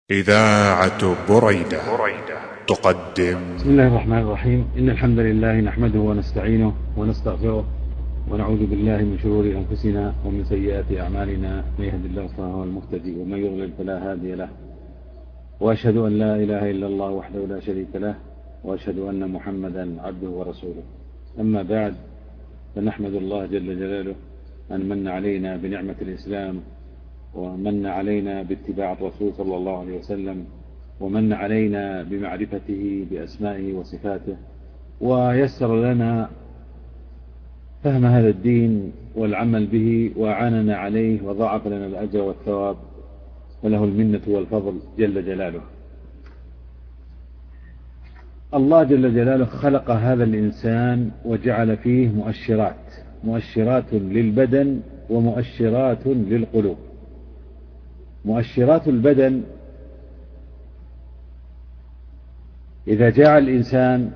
إذاعة بريدة تقدم. بسم الله الرحمن الرحيم. إن الحمد لله نحمده ونستعينه ونستغفره ونعوذ بالله من شرور أنفسنا ومن سيئات أعمالنا، من يهد الله فهو المهتدي ومن يضلل فلا هادي له، وأشهد أن لا إله إلا الله وحده لا شريك له، وأشهد أن محمدا عبده ورسوله. أما بعد، فنحمد الله جل جلاله أن من علينا بنعمة الإسلام، ومن علينا باتباع الرسول صلى الله عليه وسلم، ومن علينا بمعرفته بأسمائه وصفاته، ويسر لنا فهم هذا الدين والعمل به، وأعاننا عليه وضاعف لنا الأجر والثواب، وله المنة والفضل جل جلاله. الله جل جلاله خلق هذا الإنسان وجعل فيه مؤشرات للبدن ومؤشرات للقلوب. مؤشرات البدن: إذا جاع الإنسان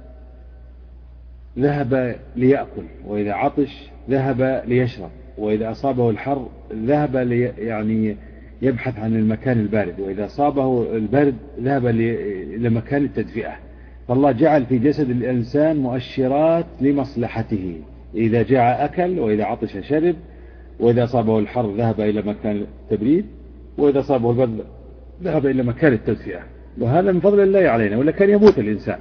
ذهب ليأكل، وإذا عطش ذهب ليشرب، وإذا أصابه الحر ذهب يبحث عن المكان البارد، وإذا أصابه البرد ذهب لمكان التدفئة. فالله جعل في جسد الإنسان مؤشرات لمصلحته: إذا جاع أكل، وإذا عطش شرب، وإذا أصابه الحر ذهب إلى مكان التبريد، وإذا أصابه البرد ذهب إلى مكان التدفئة. وهذا من فضل الله علينا، ولا كان يموت الإنسان.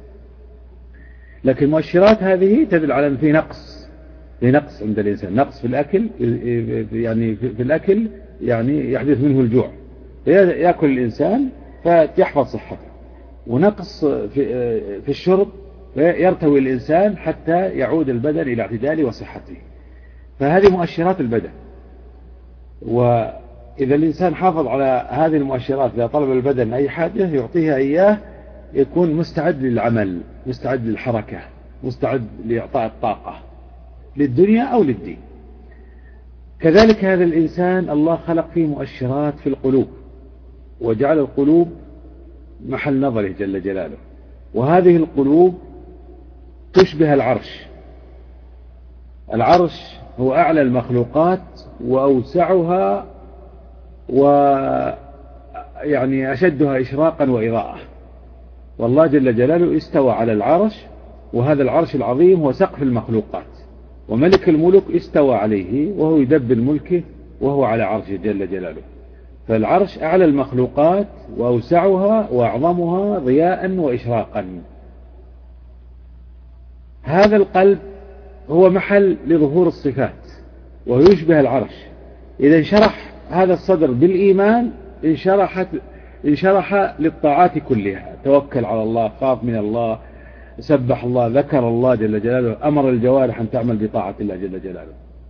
لكن المؤشرات هذه تدل على أن في نقص عند الإنسان، نقص في الأكل، في الأكل يحدث منه الجوع، يأكل الإنسان فيحفظ صحته، ونقص في الشرب يرتوي الإنسان حتى يعود البدن إلى اعتداله وصحته. فهذه مؤشرات البدن، وإذا الإنسان حافظ على هذه المؤشرات، إذا طلب البدن أي حاجة يعطيها إياه، يكون مستعد للعمل، مستعد للحركة، مستعد لإعطاء الطاقة للدنيا أو للدين. كذلك هذا الإنسان الله خلق فيه مؤشرات في القلوب، وجعل القلوب محل نظره جل جلاله. وهذه القلوب تشبه العرش هو أعلى المخلوقات وأوسعها أشدها إشراقا وإضاءة. والله جل جلاله استوى على العرش، وهذا العرش العظيم هو سقف المخلوقات، وملك الملك استوى عليه وهو يدبر ملكه وهو على عرشه جل جلاله. فالعرش أعلى المخلوقات وأوسعها وأعظمها ضياء وإشراقا. هذا القلب هو محل لظهور الصفات، ويشبه العرش. إذا انشرح هذا الصدر بالإيمان انشرح للطاعات كلها: توكل على الله، خاف من الله، سبح الله، ذكر الله جل جلاله، أمر الجوارح أن تعمل بطاعة الله جل جلاله.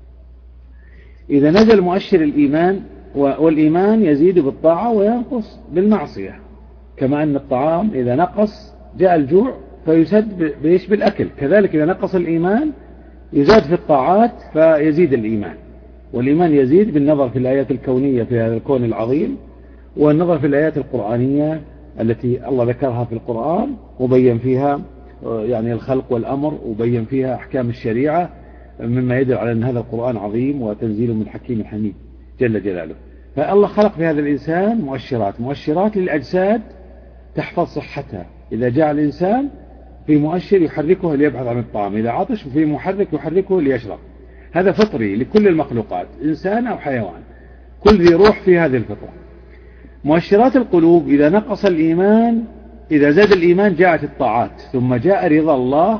إذا نزل مؤشر الإيمان، والإيمان يزيد بالطاعة وينقص بالمعصية، كما أن الطعام إذا نقص جاء الجوع فيسد بالأكل، كذلك إذا نقص الإيمان يزاد في الطاعات فيزيد الإيمان. والإيمان يزيد بالنظر في الآيات الكونية في هذا الكون العظيم، والنظر في الآيات القرآنية التي الله ذكرها في القرآن وبين فيها الخلق والأمر، وبين فيها أحكام الشريعة، مما يدل على أن هذا القرآن عظيم وتنزيل من حكيم حميد جل جلاله. فالله خلق في هذا الإنسان مؤشرات للأجساد تحفظ صحتها. إذا جاء الإنسان في مؤشر يحركه ليبحث عن الطعام، إذا عطش في محرك يحركه ليشرب. هذا فطري لكل المخلوقات، إنسان أو حيوان، كل ذي روح في هذه الفطرة. مؤشرات القلوب: إذا نقص الإيمان، إذا زاد الإيمان جاءت الطاعات، ثم جاء رضا الله،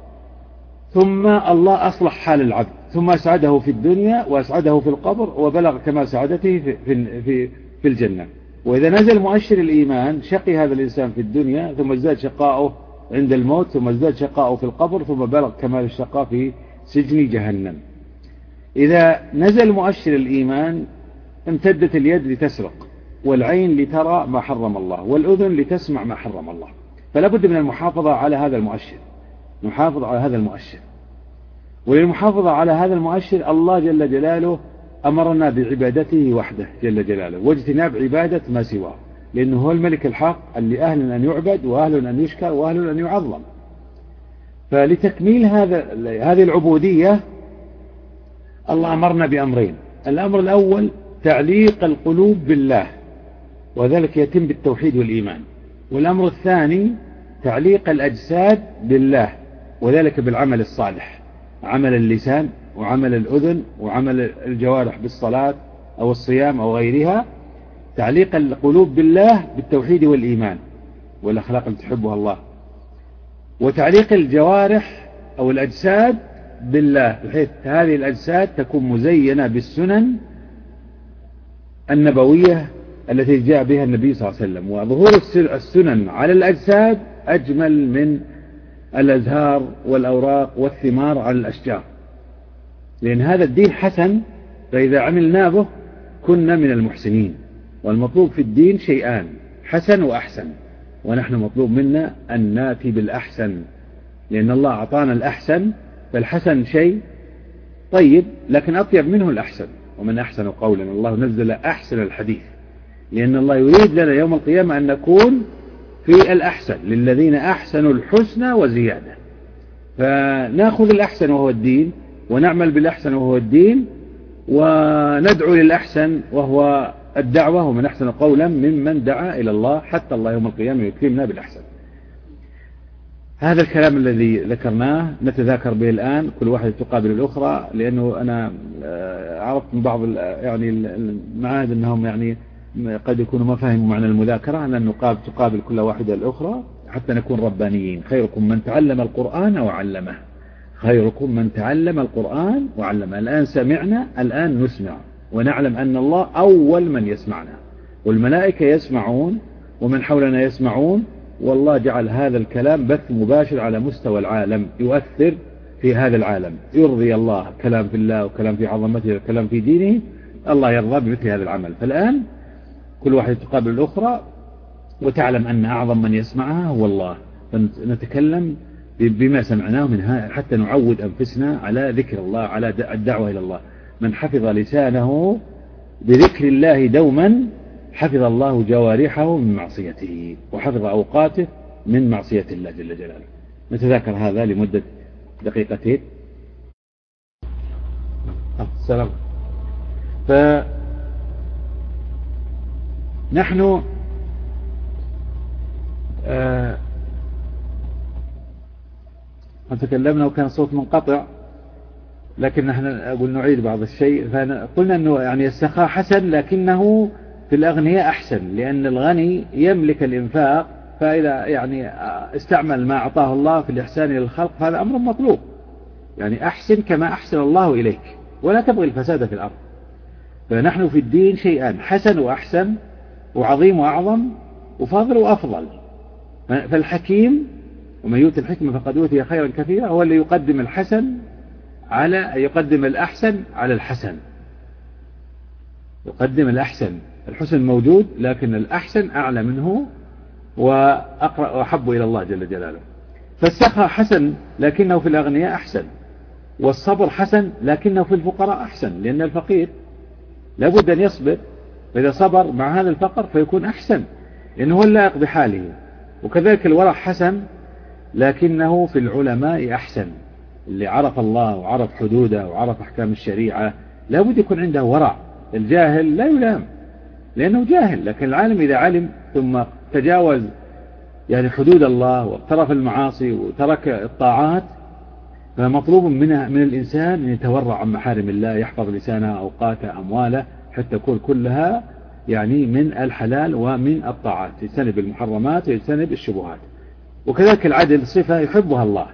ثم الله أصلح حال العبد، ثم أسعده في الدنيا وأسعده في القبر، وبلغ كمال سعادته في الجنة. وإذا نزل مؤشر الإيمان شقي هذا الإنسان في الدنيا، ثم ازداد شقاؤه عند الموت، ثم ازداد شقاؤه في القبر، ثم بلغ كمال الشقاء في سجن جهنم. إذا نزل مؤشر الإيمان امتدت اليد لتسرق، والعين لترى ما حرم الله، والأذن لتسمع ما حرم الله. فلا بد من المحافظة على هذا المؤشر، نحافظ على هذا المؤشر. وللمحافظة على هذا المؤشر الله جل جلاله أمرنا بعبادته وحده جل جلاله، واجتناب عبادة ما سواه، لأنه هو الملك الحق اللي أهل أن يعبد، وأهل أن يشكر، وأهل أن يعظم. فلتكميل هذه العبودية الله أمرنا بأمرين: الأمر الأول تعليق القلوب بالله، وذلك يتم بالتوحيد والإيمان. والأمر الثاني تعليق الأجساد بالله، وذلك بالعمل الصالح، عمل اللسان وعمل الأذن وعمل الجوارح بالصلاة أو الصيام أو غيرها، تعليق القلوب بالله بالتوحيد والإيمان والأخلاق التي تحبها الله، وتعليق الجوارح أو الأجساد بالله، بحيث هذه الأجساد تكون مزينة بالسنن النبوية التي جاء بها النبي صلى الله عليه وسلم. وظهور السنن على الأجساد أجمل من الأزهار والأوراق والثمار على الأشجار، لأن هذا الدين حسن، فإذا عملنا به كنا من المحسنين. والمطلوب في الدين شيئان، حسن وأحسن، ونحن مطلوب منا أن ناتي بالأحسن، لأن الله أعطانا الأحسن، فالحسن شيء طيب لكن أطيب منه الأحسن. ومن أحسن قولا، الله نزل أحسن الحديث، لأن الله يريد لنا يوم القيامة أن نكون في الأحسن، للذين أحسنوا الحسنى وزيادة. فنأخذ الأحسن وهو الدين، ونعمل بالأحسن وهو الدين، وندعو للأحسن وهو الدعوة. ومن أحسن قولا ممن دعا إلى الله، حتى الله يوم القيامة يكرمنا بالأحسن. هذا الكلام الذي ذكرناه نتذاكر به الآن، كل واحد تقابل الأخرى، لأنه أنا عرفت من بعض يعني المعاهد أنهم يعني قد يكونوا ما فهموا معنى المذاكرة، أن تقابل كل واحدة الأخرى حتى نكون ربانيين. خيركم من تعلم القرآن وعلمه، خيركم من تعلم القرآن وعلمه. الآن سمعنا، الآن نسمع، ونعلم أن الله أول من يسمعنا، والملائكة يسمعون، ومن حولنا يسمعون. والله جعل هذا الكلام بث مباشر على مستوى العالم، يؤثر في هذا العالم، يرضي الله، كلام في الله وكلام في عظمته وكلام في دينه، الله يرضى بمثل هذا العمل. فالآن كل واحد تقابل الأخرى، وتعلم أن أعظم من يسمعها هو الله، فنتكلم بما سمعناه منها حتى نعود أنفسنا على ذكر الله، على الدعوة إلى الله. من حفظ لسانه بذكر الله دوما حفظ الله جوارحه من معصيته، وحفظ أوقاته من معصية الله جل جلاله. نتذاكر هذا لمدة دقيقتين. السلام. فنحن تكلمنا وكان صوت منقطع، لكن نحن أقول نعيد بعض الشيء. فقلنا أنه يعني السخاء حسن، لكنه في الأغنياء أحسن، لأن الغني يملك الإنفاق، فإذا يعني استعمل ما أعطاه الله في الإحسان للخلق فهذا أمر مطلوب. يعني أحسن كما أحسن الله إليك، ولا تبغي الفساد في الأرض. فنحن في الدين شيئان، حسن وأحسن، وعظيم وأعظم، وفاضل وأفضل. فالحكيم ومن يؤتي الحكمة فقد أوتي خيرا كثيرا، هو اللي يقدم الحسن يقدم الأحسن على الحسن، يقدم الأحسن. الحسن موجود لكن الأحسن أعلى منه وأحب إلى الله جل جلاله. فالسخاء حسن لكنه في الأغنياء أحسن، والصبر حسن لكنه في الفقراء أحسن، لأن الفقير لابد أن يصبر، فإذا صبر مع هذا الفقر فيكون أحسن، لأنه هو اللائق بحاله. وكذلك الورع حسن لكنه في العلماء أحسن، اللي عرف الله وعرف حدوده وعرف أحكام الشريعة لابد يكون عنده ورع. الجاهل لا يلام لأنه جاهل، لكن العالم إذا علم ثم تجاوز يعني حدود الله واقترف المعاصي وترك الطاعات، فمطلوب من الإنسان أن يتورع عن محارم الله، يحفظ لسانه، أوقاته، أمواله، حتى تكون كلها يعني من الحلال ومن الطاعات، يجتنب المحرمات ويجتنب الشبهات. وكذلك العدل صفة يحبها الله،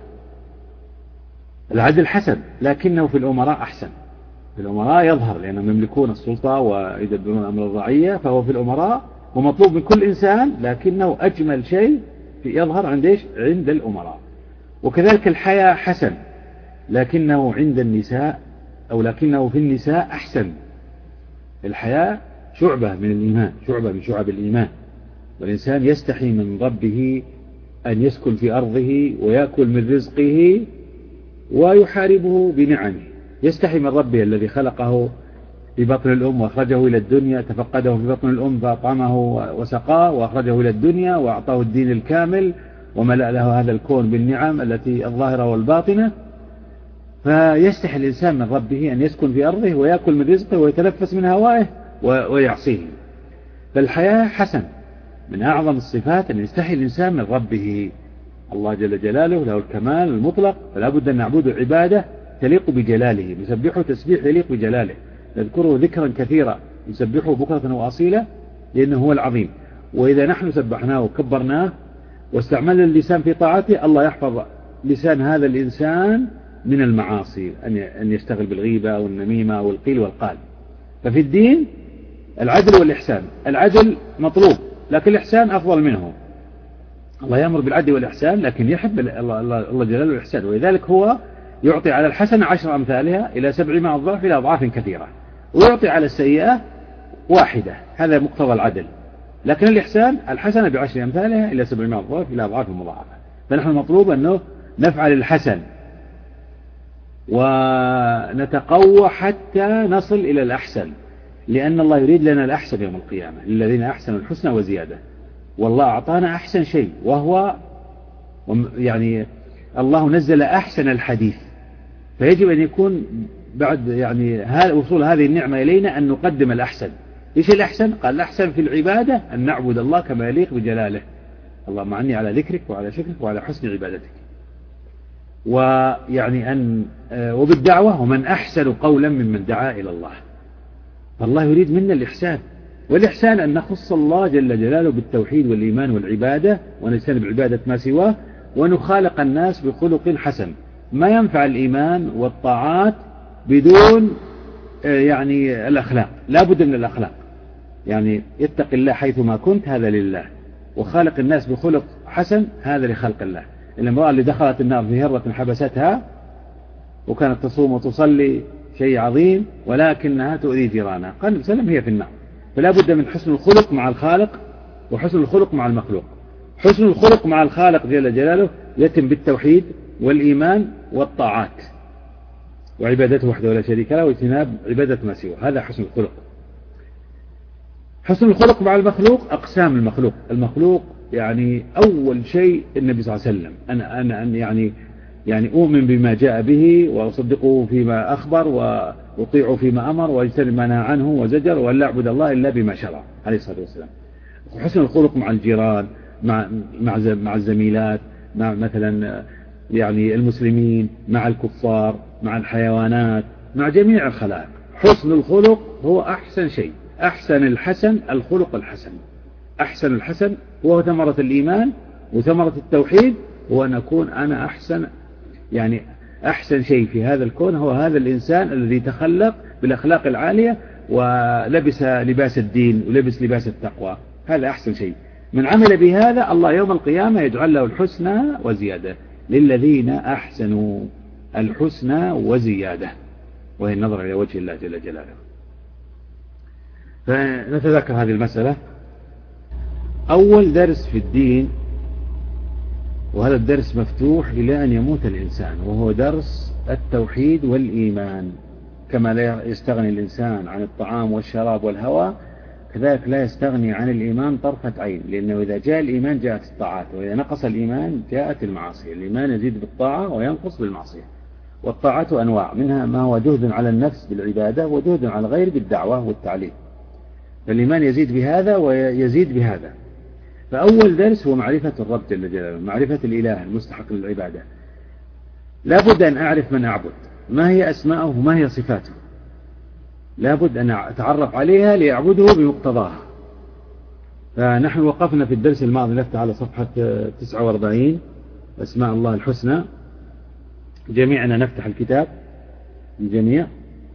العدل حسن لكنه في الأمراء أحسن. في الأمراء يظهر لأنهم يملكون السلطة ويدبرون أمر الرعية، فهو في الأمراء ومطلوب من كل إنسان، لكنه أجمل شيء يظهر عند الأمراء. وكذلك الحياء حسن لكنه عند النساء لكنه في النساء أحسن. الحياء شعبة من الإيمان، شعبة من شعب الإيمان، والإنسان يستحي من ربه أن يسكن في أرضه ويأكل من رزقه ويحاربه بنعمه. يستحي من ربه الذي خلقه في بطن الأم وأخرجه إلى الدنيا، تفقده في بطن الأم فأطعمه وسقاه وأخرجه إلى الدنيا وأعطاه الدين الكامل وملأ له هذا الكون بالنعم التي الظاهرة والباطنة. فيستحي الإنسان من ربه أن يسكن في أرضه ويأكل من رزقه ويتنفس من هوائه ويعصيه. فالحياء حسن، من أعظم الصفات أن يستحي الإنسان من ربه. الله جل جلاله له الكمال المطلق، فلا بد أن نعبده عبادة تليق بجلاله، نسبحه تسبيح يليق بجلاله، نذكره ذكرا كثيرا، نسبحه بكرة وأصيلا لأنه هو العظيم. وإذا نحن سبحناه وكبرناه واستعملنا اللسان في طاعته، الله يحفظ لسان هذا الإنسان من المعاصي، أن يشتغل بالغيبة أو النميمة أو القيل والقال. ففي الدين العدل والإحسان، العدل مطلوب لكن الإحسان أفضل منه. الله يأمر بالعدل والإحسان لكن يحب الله جلاله الإحسان، ولذلك هو يعطي على الحسنة 10 أمثالها إلى 700 ضعف إلى أضعاف كثيرة، ويعطي على السيئة 1، هذا مقتضى العدل. لكن الإحسان الحسنة ب10 أمثالها إلى 700 ضعف إلى أضعاف مضاعفة. فنحن المطلوب أنه نفعل الحسن ونتقوى حتى نصل إلى الأحسن، لأن الله يريد لنا الأحسن يوم القيامة، للذين أحسنوا الحسنى وزيادة. والله أعطانا أحسن شيء، وهو يعني الله نزل أحسن الحديث، فيجب أن يكون بعد يعني وصول هذه النعمة إلينا أن نقدم الأحسن. إيش الأحسن؟ قال الأحسن في العبادة أن نعبد الله كما يليق بجلاله. اللهم أعني على ذكرك وعلى شكرك وعلى حسن عبادتك. ويعني وبالدعوة، ومن أحسن قولا ممن دعا إلى الله. فالله يريد منا الإحسان، والإحسان أن نخص الله جل جلاله بالتوحيد والإيمان والعبادة، ونجتنب عبادة ما سواه، ونخالق الناس بخلق حسن. ما ينفع الإيمان والطاعات بدون يعني الأخلاق، لا بد من الأخلاق. يعني اتق الله حيثما كنت، هذا لله، وخالق الناس بخلق حسن، هذا لخلق الله. الامرأة اللي دخلت النار في هرة حبستها وكانت تصوم وتصلي شيء عظيم، ولكنها تؤذي جيرانها، قال النبي صلى الله عليه وسلم هي في النار. فلا بد من حسن الخلق مع الخالق وحسن الخلق مع المخلوق. حسن الخلق مع الخالق جل جلاله يتم بالتوحيد والإيمان والطاعات وعبادته وحده ولا شريك له، واجتناب عبادة ما سواه، هذا حسن الخلق. حسن الخلق مع المخلوق، أقسام المخلوق. المخلوق يعني أول شيء النبي صلى الله عليه وسلم، أنا يعني أؤمن بما جاء به وأصدقه فيما أخبر وأطيعه فيما أمر واجتنب ما نهى عنه وزجر، وأن لا أعبد الله إلا بما شرع عليه الصلاة والسلام. حسن الخلق مع الجيران، مع الزميلات، مع مثلا يعني المسلمين، مع الكفار، مع الحيوانات، مع جميع الخلائق. حسن الخلق هو أحسن شيء. أحسن الحسن الخلق الحسن. أحسن الحسن هو ثمرة الإيمان وثمرة التوحيد، هو أن أكون أنا أحسن شيء في هذا الكون هو هذا الإنسان الذي تخلق بالأخلاق العالية ولبس لباس الدين ولبس لباس التقوى، هذا أحسن شيء. من عمل بهذا الله يوم القيامة يجعل له الحسنى وزيادة، للذين أحسنوا الحسنى وزيادة، وهي النظر إلى وجه الله جل جلاله. فنتذكر هذه المسألة. أول درس في الدين، وهذا الدرس مفتوح إلى أن يموت الإنسان، وهو درس التوحيد والإيمان. كما لا يستغني الإنسان عن الطعام والشراب والهواء، كذلك لا يستغني عن الإيمان طرفة عين، لأنه إذا جاء الإيمان جاءت الطاعات، وإذا نقص الإيمان جاءت المعاصي. الإيمان يزيد بالطاعة وينقص بالمعصية. والطاعات أنواع، منها ما هو جهد على النفس بالعبادة وجهد على الغير بالدعوة والتعليم. فالإيمان يزيد بهذا ويزيد بهذا. فأول درس هو معرفة الرب جل جلاله، معرفة الإله المستحق للعبادة. لا بد أن أعرف من أعبد، ما هي أسماءه وما هي صفاته، لا بد أن أتعرف عليها لأعبده بمقتضاها. فنحن وقفنا في الدرس الماضي، نفتح على صفحة 49 أسماء الله الحسنى. جميعنا نفتح الكتاب، الجميع.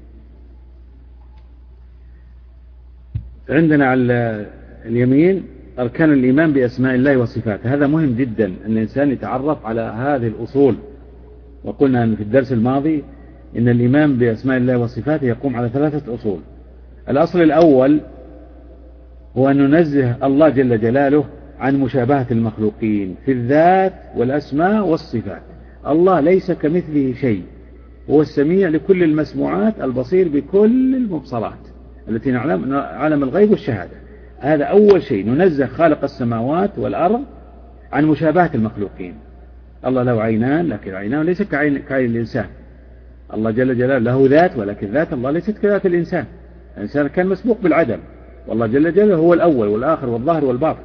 عندنا على اليمين أركان الإيمان بأسماء الله وصفاته. هذا مهم جدا أن الإنسان يتعرف على هذه الأصول. وقلنا في الدرس الماضي إن الإيمان بأسماء الله وصفاته يقوم على 3 أصول. الأصل الأول هو أن ننزه الله جل جلاله عن مشابهة المخلوقين في الذات والأسماء والصفات. الله ليس كمثله شيء، هو السميع لكل المسموعات، البصير بكل المبصرات التي نعلم، عالم الغيب والشهادة. هذا أول شيء، ننزه خالق السماوات والأرض عن مشابهة المخلوقين. الله له عينان، لكن عينان ليس كعين الإنسان. الله جل جلاله له ذات، ولكن ذات الله ليست كذات الإنسان. الإنسان كان مسبوق بالعدم، والله جل جلاله هو الأول والآخر والظاهر والباطن.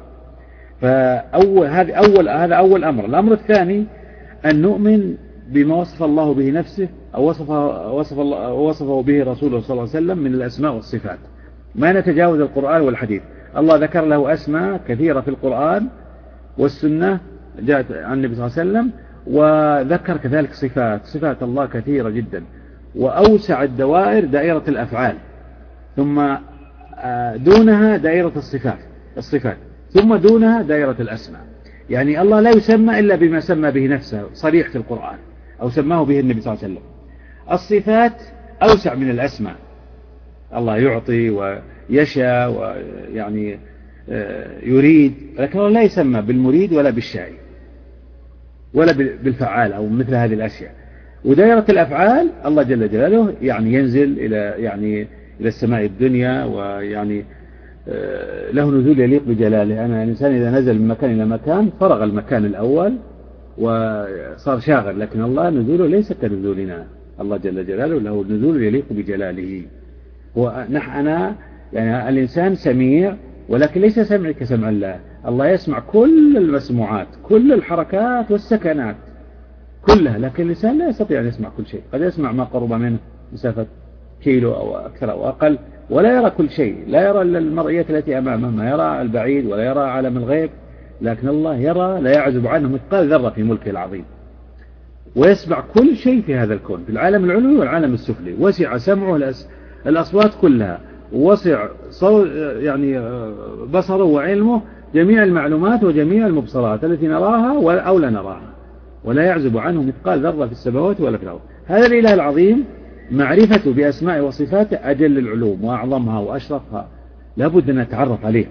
هذا أول أمر. الأمر الثاني أن نؤمن بما وصف الله به نفسه أو وصفه به رسوله صلى الله عليه وسلم من الأسماء والصفات، ما نتجاوز القرآن والحديث. الله ذكر له أسماء كثيرة في القرآن والسنة جاءت عن النبي صلى الله عليه وسلم، وذكر كذلك صفات الله كثيرة جدا، وأوسع الدوائر دائرة الأفعال، ثم دونها دائرة الصفات، ثم دونها دائرة الأسماء. يعني الله لا يسمى إلا بما سمى به نفسه صريح في القرآن أو سماه به النبي صلى الله عليه وسلم. الصفات أوسع من الأسماء، الله يعطي ويشاء ويعني يريد، لكن الله لا يسمى بالمريد ولا بالشائي ولا بالفعال أو مثل هذه الأشياء. ودائرة الأفعال الله جل جلاله يعني ينزل إلى السماء الدنيا، ويعني له نزول يليق بجلاله. أنا الإنسان إذا نزل من مكان إلى مكان فرغ المكان الأول وصار شاغل، لكن الله نزوله ليس كنزولنا، الله جل جلاله له نزول يليق بجلاله. أنا يعني الإنسان سميع، ولكن ليس سمع كسمع الله. الله يسمع كل المسموعات، كل الحركات والسكنات كلها، لكن الإنسان لا يستطيع أن يسمع كل شيء. قد يسمع ما قرب منه مسافة كيلو أو أكثر أو أقل، ولا يرى كل شيء، لا يرى المرئيات التي أمامه، ما يرى البعيد ولا يرى عالم الغيب، لكن الله يرى، لا يعزب عنه مثقال ذرة في ملكه العظيم، ويسمع كل شيء في هذا الكون، في العالم العلوي والعالم السفلي. وسع سمعه الأصوات كلها، ووسع يعني بصره وعلمه جميع المعلومات وجميع المبصرات التي نراها أو لا نراها، ولا يعزب عنه مثقال ذرة في السماوات ولا في الأرض. هذا الإله العظيم معرفته بأسماء وصفاته أجل العلوم وأعظمها وأشرفها، لابد أن نتعرف عليه.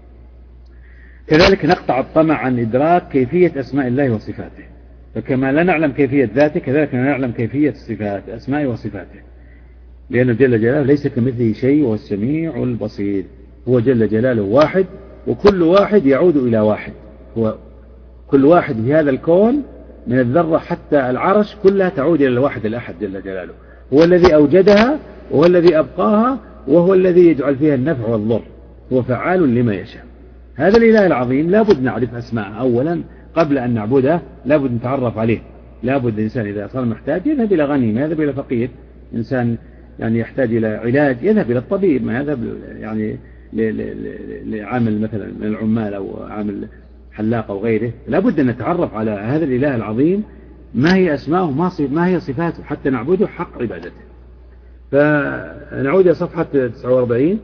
كذلك نقطع الطمع عن إدراك كيفية أسماء الله وصفاته، فكما لا نعلم كيفية ذاته كذلك لا نعلم كيفية الصفات أسماء وصفاته، لأنه جل جلاله ليس كمثله شيء وهو السميع البصير. هو جل جلاله واحد، وكل واحد يعود إلى واحد. هو كل واحد في هذا الكون من الذرة حتى العرش كلها تعود إلى الواحد الأحد جل جلاله. هو الذي أوجدها وهو الذي أبقاها وهو الذي يجعل فيها النفع والضر، هو فعال لما يشاء. هذا الإله العظيم لابد نعرف أسماءه أولا قبل أن نعبده، لابد نتعرف عليه. لابد الإنسان إذا صار محتاج يذهب إلى غني، ما يذهب إلى فقير. إنسان يعني يحتاج إلى علاج يذهب إلى الطبيب، ما يذهب يعني لعامل مثلا من العمال أو عامل حلاق أو غيره. لابد أن نتعرف على هذا الإله العظيم، ما هي أسماءه ما هي صفاته حتى نعبده حق عبادته. فنعود إلى صفحة 49.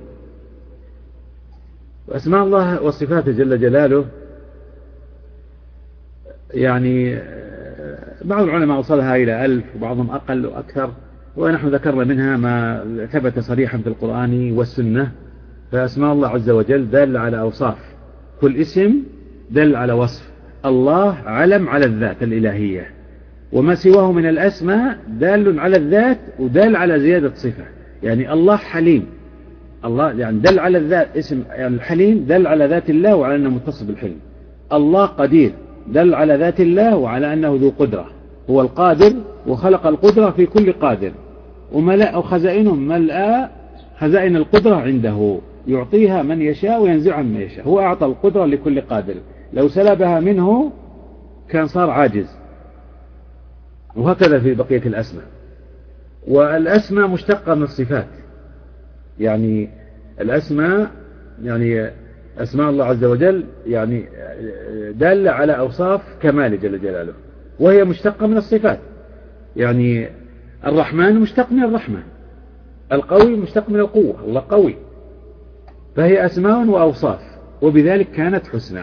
أسماء الله وصفاته جل جلاله، يعني بعض العلماء وصلها إلى 1000 وبعضهم أقل وأكثر، ونحن ذكرنا منها ما ثبت صريحا في القرآن والسنة. فأسماء الله عز وجل دل على أوصاف، كل اسم دل على وصف. الله علم على الذات الإلهية، وما سواه من الأسماء دال على الذات ودال على زيادة صفة. يعني الله حليم، الله يعني دل على الذات، اسم يعني الحليم دل على ذات الله وعلى أنه متصف بالحلم. الله قدير دل على ذات الله وعلى أنه ذو قدرة، هو القادر وخلق القدرة في كل قادر، وملأ خزائنهم ملأ خزائن القدرة عنده، يعطيها من يشاء وينزعها من يشاء. هو أعطى القدرة لكل قادر، لو سلبها منه كان صار عاجز. وهكذا في بقية الأسماء. والأسماء مشتقة من الصفات، يعني الأسماء يعني أسماء الله عز وجل يعني دالة على أوصاف كمال جل جلاله، وهي مشتقة من الصفات. يعني الرحمن مشتق من الرحمة، القوي مشتق من القوة، الله قوي. فهي أسماء وأوصاف، وبذلك كانت حسنى.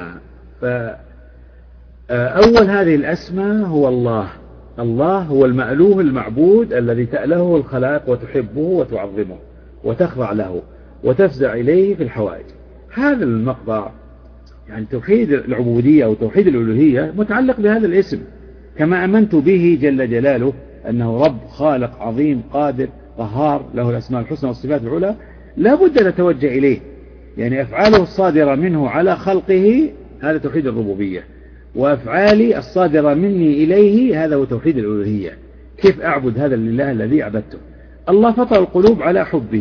فأول هذه الأسماء هو الله. الله هو المألوه المعبود الذي تألهه الخلائق وتحبه وتعظمه وتخضع له وتفزع إليه في الحوائج. هذا المقطع يعني توحيد العبودية أو توحيد الألوهية متعلق بهذا الاسم. كما أمنت به جل جلاله أنه رب خالق عظيم قادر قهار له الأسماء الحسنى والصفات العلى، لا بد نتوجه إليه. يعني أفعاله الصادرة منه على خلقه هذا توحيد الربوبية، وأفعالي الصادرة مني إليه هذا هو توحيد الألوهية. كيف أعبد هذا الإله الذي عبدته؟ الله فطر القلوب على حبه،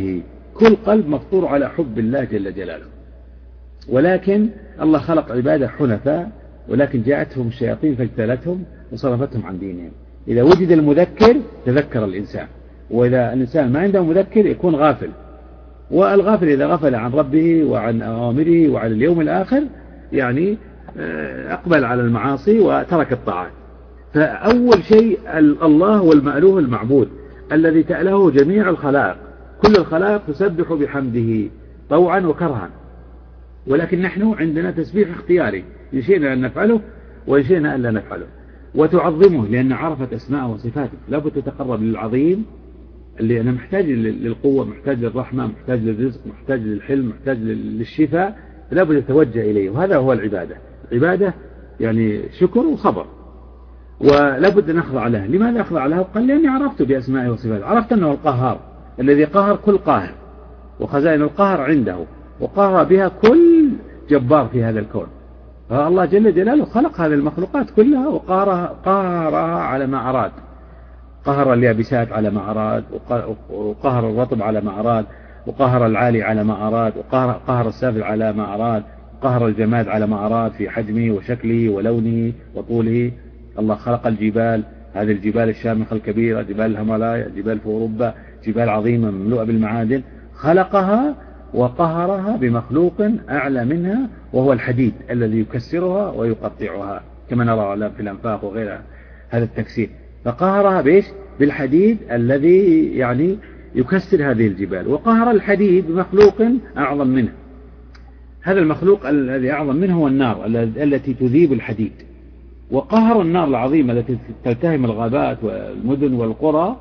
كل قلب مفطور على حب الله جل جلاله، ولكن الله خلق عباده حنفاء، ولكن جاءتهم الشياطين فاجتالتهم وصرفتهم عن دينهم. إذا وجد المذكر تذكر الإنسان، وإذا الإنسان ما عنده مذكر يكون غافل، والغافل إذا غفل عن ربه وعن أوامره وعن اليوم الآخر يعني أقبل على المعاصي وترك الطاعات. فأول شيء الله هو المألوه المعبود الذي تأله جميع الخلائق، كل الخلائق تسبح بحمده طوعا وكرها، ولكن نحن عندنا تسبيح اختياري، إن شئنا أن نفعله وإن شئنا أن لا نفعله، وتعظمه لأن عرفت أسماءه وصفاته. لابد تتقرب للعظيم اللي أنا محتاج للقوة، محتاج للرحمة، محتاج للرزق، محتاج للحلم، محتاج للشفاء، لابد تتوجه إليه، وهذا هو العبادة. العبادة يعني شكر وصبر، ولابد أن أخضع له. لماذا أخضع له؟ قال لأني عرفت بأسمائه وصفاته، عرفت أنه القهار الذي قهر كل قاهر، وخزائن القهر عنده، وقهر بها كل جبار في هذا الكون. فالله جل جلاله خلق هذه المخلوقات كلها وقهرها على ما أراد. قهر اليابسات على ما أراد، وقهر الرطب على ما أراد، وقهر العالي على ما أراد، وقهر السافل على ما أراد، قهر الجماد على ما أراد في حجمه وشكله ولونه وطوله. الله خلق الجبال، هذه الجبال الشامخة الكبيرة، جبال الهيمالايا، جبال في أوروبا، جبال عظيمة مملوءة بالمعادن، خلقها وقهرها بمخلوق أعلى منها وهو الحديد الذي يكسرها ويقطعها كما نرى في الأنفاق وغيرها هذا التكسير. فقهرها بإيش؟ بالحديد الذي يعني يكسر هذه الجبال، وقهر الحديد بمخلوق أعظم منه. هذا المخلوق الذي أعظم منه هو النار التي تذيب الحديد، وقهر النار العظيمة التي تلتهم الغابات والمدن والقرى،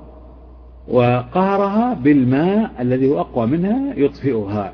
وقهرها بالماء الذي هو أقوى منها يطفئها،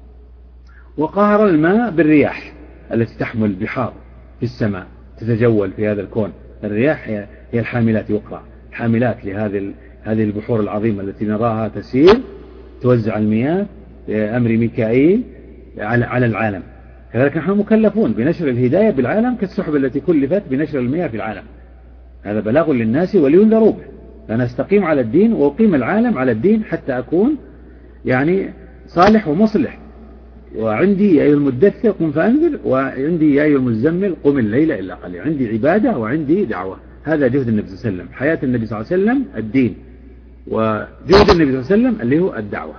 وقهر الماء بالرياح التي تحمل البحار في السماء تتجول في هذا الكون. الرياح هي الحاملات، يقرأ حاملات هذه البحور العظيمة التي نراها تسير توزع المياه بأمر ميكائيل على العالم. كذلك نحن مكلفون بنشر الهداية بالعالم كالسحب التي كلفت بنشر المياه في العالم. هذا بلاغ للناس ولينذروا به. فأنا أستقيم على الدين وأقيم العالم على الدين حتى أكون يعني صالح ومصلح. وعندي يا أيها المدثر قم فأنذر، وعندي يا أيها المزمل قم الليل إلا قليلا. عندي عبادة وعندي دعوة. هذا جهد النبي صلى الله عليه وسلم. حياة النبي صلى الله عليه وسلم الدين، وجهد النبي صلى الله عليه وسلم اللي هو الدعوة.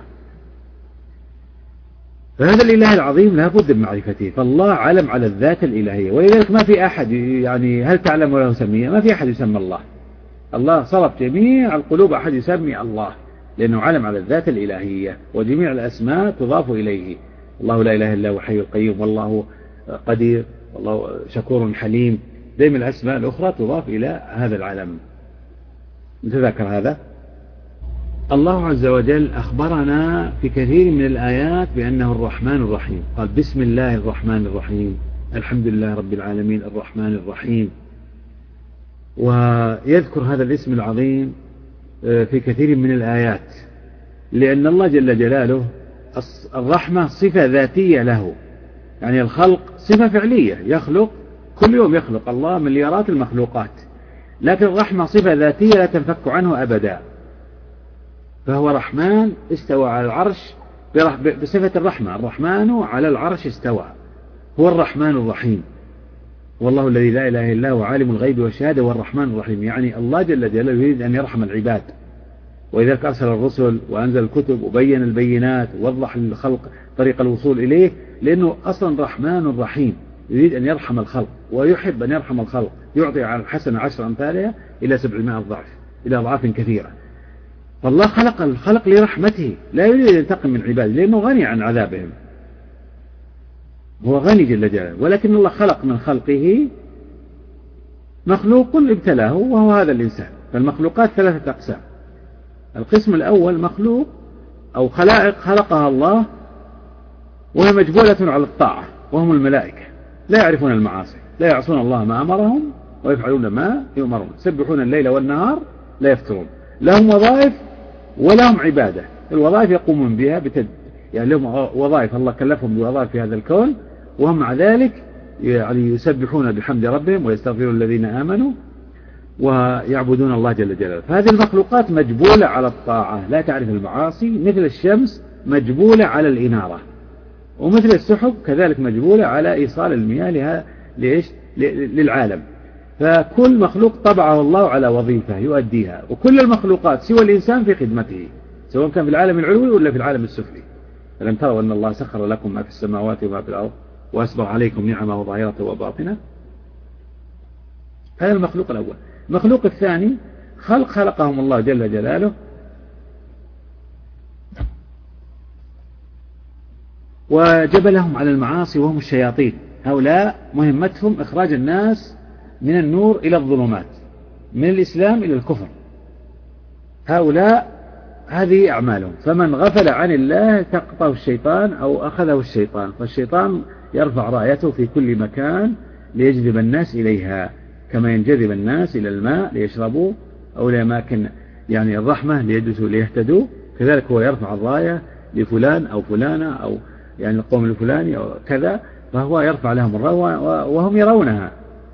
فهذا الإله العظيم لا بد من معرفته. فالله علم على الذات الإلهية، ولذلك ما في أحد يعني هل تعلم ولا سمية، ما في أحد يسمى الله. الله صرف جميع القلوب أحد يسمي الله، لأنه علم على الذات الإلهية، وجميع الأسماء تضاف إليه. الله لا إله إلا هو الحي القيوم، والله قدير، والله شكور حليم. دائما الأسماء الأخرى تضاف إلى هذا العالم. نتذكر هذا. الله عز وجل أخبرنا في كثير من الآيات بأنه الرحمن الرحيم. قال بسم الله الرحمن الرحيم، الحمد لله رب العالمين الرحمن الرحيم. ويذكر هذا الاسم العظيم في كثير من الآيات، لأن الله جل جلاله الرحمة صفة ذاتية له، يعني الخلق صفة فعلية، يخلق كل يوم، يخلق الله مليارات المخلوقات، لكن الرحمة صفة ذاتية لا تنفك عنه أبدا. فهو رحمن استوى على العرش بصفة الرحمة، الرحمن على العرش استوى، هو الرحمن الرحيم. والله الذي لا إله إلا هو عالم الغيب والشهادة والرحمن الرحيم. يعني الله جل جلاله يريد أن يرحم العباد، وإذا أرسل الرسل وأنزل الكتب وبين البينات ووضح للخلق طريق الوصول إليه، لأنه أصلا رحمن رحيم، يريد أن يرحم الخلق ويحب أن يرحم الخلق، يعطي على الحسنة 10 أمثالها إلى 700 ضعف، إلى أضعاف كثيرة. فالله خلق الخلق لرحمته، لا يريد أن ينتقم من عباده، لأنه غني عن عذابهم، هو غني جل جلاله. ولكن الله خلق من خلقه مخلوق ابتلاه، وهو هذا الإنسان. فالمخلوقات 3 أقسام. القسم الأول مخلوق أو خلائق خلقها الله وهي مجبولة على الطاعة، وهم الملائكة، لا يعرفون المعاصي، لا يعصون الله ما أمرهم ويفعلون ما يؤمرون، يسبحون الليل والنهار لا يفترون. لهم وظائف ولهم عبادة. الوظائف يقومون بها يعني لهم وظائف، الله كلفهم بوظائف في هذا الكون، وهم مع ذلك يعني يسبحون بحمد ربهم ويستغفرون الذين آمنوا ويعبدون الله جل جلاله. فهذه المخلوقات مجبولة على الطاعة، لا تعرف المعاصي، مثل الشمس مجبولة على الإنارة، ومثل السحب كذلك مجبولة على إيصال المياه للعالم. فكل مخلوق طبعه الله على وظيفة يؤديها، وكل المخلوقات سوى الإنسان في خدمته، سواء كان في العالم العلوي ولا في العالم السفلي. ألم تروا أن الله سخر لكم ما في السماوات وما في الأرض وأسبغ عليكم نعمه ظاهرة وباطنة. هذا المخلوق الأول. المخلوق الثاني خلقهم الله جل جلاله وجبلهم على المعاصي وهم الشياطين. هؤلاء مهمتهم إخراج الناس من النور إلى الظلمات، من الإسلام إلى الكفر. هؤلاء هذه أعمالهم. فمن غفل عن الله تقطعه الشيطان أو أخذه الشيطان، فالشيطان يرفع رايته في كل مكان ليجذب الناس إليها، كما ينجذب الناس إلى الماء ليشربوا أو لأماكن يعني الرحمة ليجلسوا ليهتدوا، كذلك هو يرفع الراية لفلان أو فلانة أو يعني القوم الفلاني أو كذا، فهو يرفع لهم الراية وهم يرونها.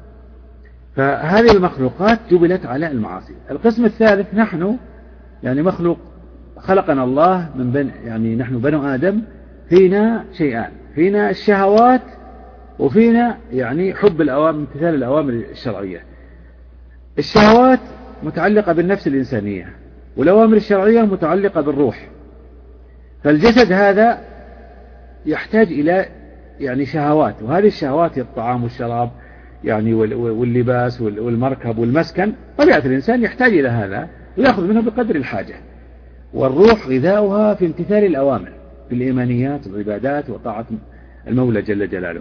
فهذه المخلوقات جبلت على المعاصي. القسم الثالث نحن يعني مخلوق خلقنا الله من يعني نحن بنو آدم، فينا شيئان، فينا الشهوات وفينا يعني حب الأوامر، امتثال الأوامر الشرعية. الشهوات متعلقة بالنفس الإنسانية، والأوامر الشرعية متعلقة بالروح. فالجسد هذا يحتاج إلى يعني شهوات، وهذه الشهوات هي الطعام والشراب يعني واللباس والمركب والمسكن. طبيعة الإنسان يحتاج إلى هذا ويأخذ منه بقدر الحاجة. والروح غذاؤها في امتثال الأوامر في الإيمانيات والعبادات وطاعة المولى جل جلاله.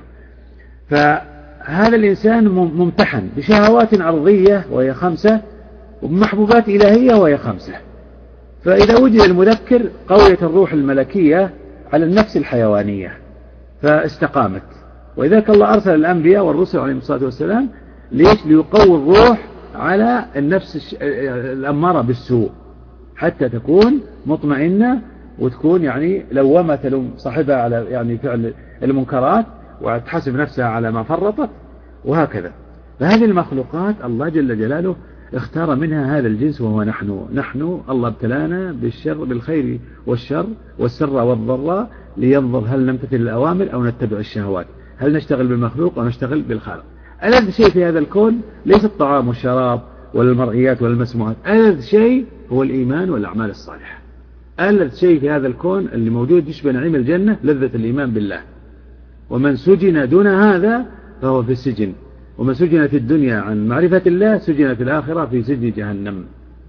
فهذا الإنسان ممتحن بشهوات أرضية وهي 5، وبمحبوبات إلهية وهي 5. فإذا وجد المذكر قوية الروح الملكية على النفس الحيوانية فاستقامت. وإذا الله أرسل الأنبياء والرسل عليهم الصلاة والسلام ليقوي الروح على النفس الأمارة بالسوء حتى تكون مطمئنة وتكون يعني لوامة تلوم صاحبها على يعني فعل المنكرات وتحاسب نفسها على ما فرطت وهكذا. فهذه المخلوقات الله جل جلاله اختار منها هذا الجنس وهو نحن الله ابتلانا بالخير والشر والسر والضراء لينظر هل نمتثل الأوامر أو نتبع الشهوات، هل نشتغل بالمخلوق أو نشتغل بالخالق. ألذ شيء في هذا الكون ليس الطعام والشراب ولا المرئيات ولا المسموعات، ألذ شيء هو الإيمان والأعمال الصالحة. ألذ شيء في هذا الكون اللي موجود يشبه نعيم الجنة لذة الإيمان بالله. ومن سجن دون هذا فهو في السجن، ومن سجن في الدنيا عن معرفة الله سجن في الآخرة في سجن جهنم.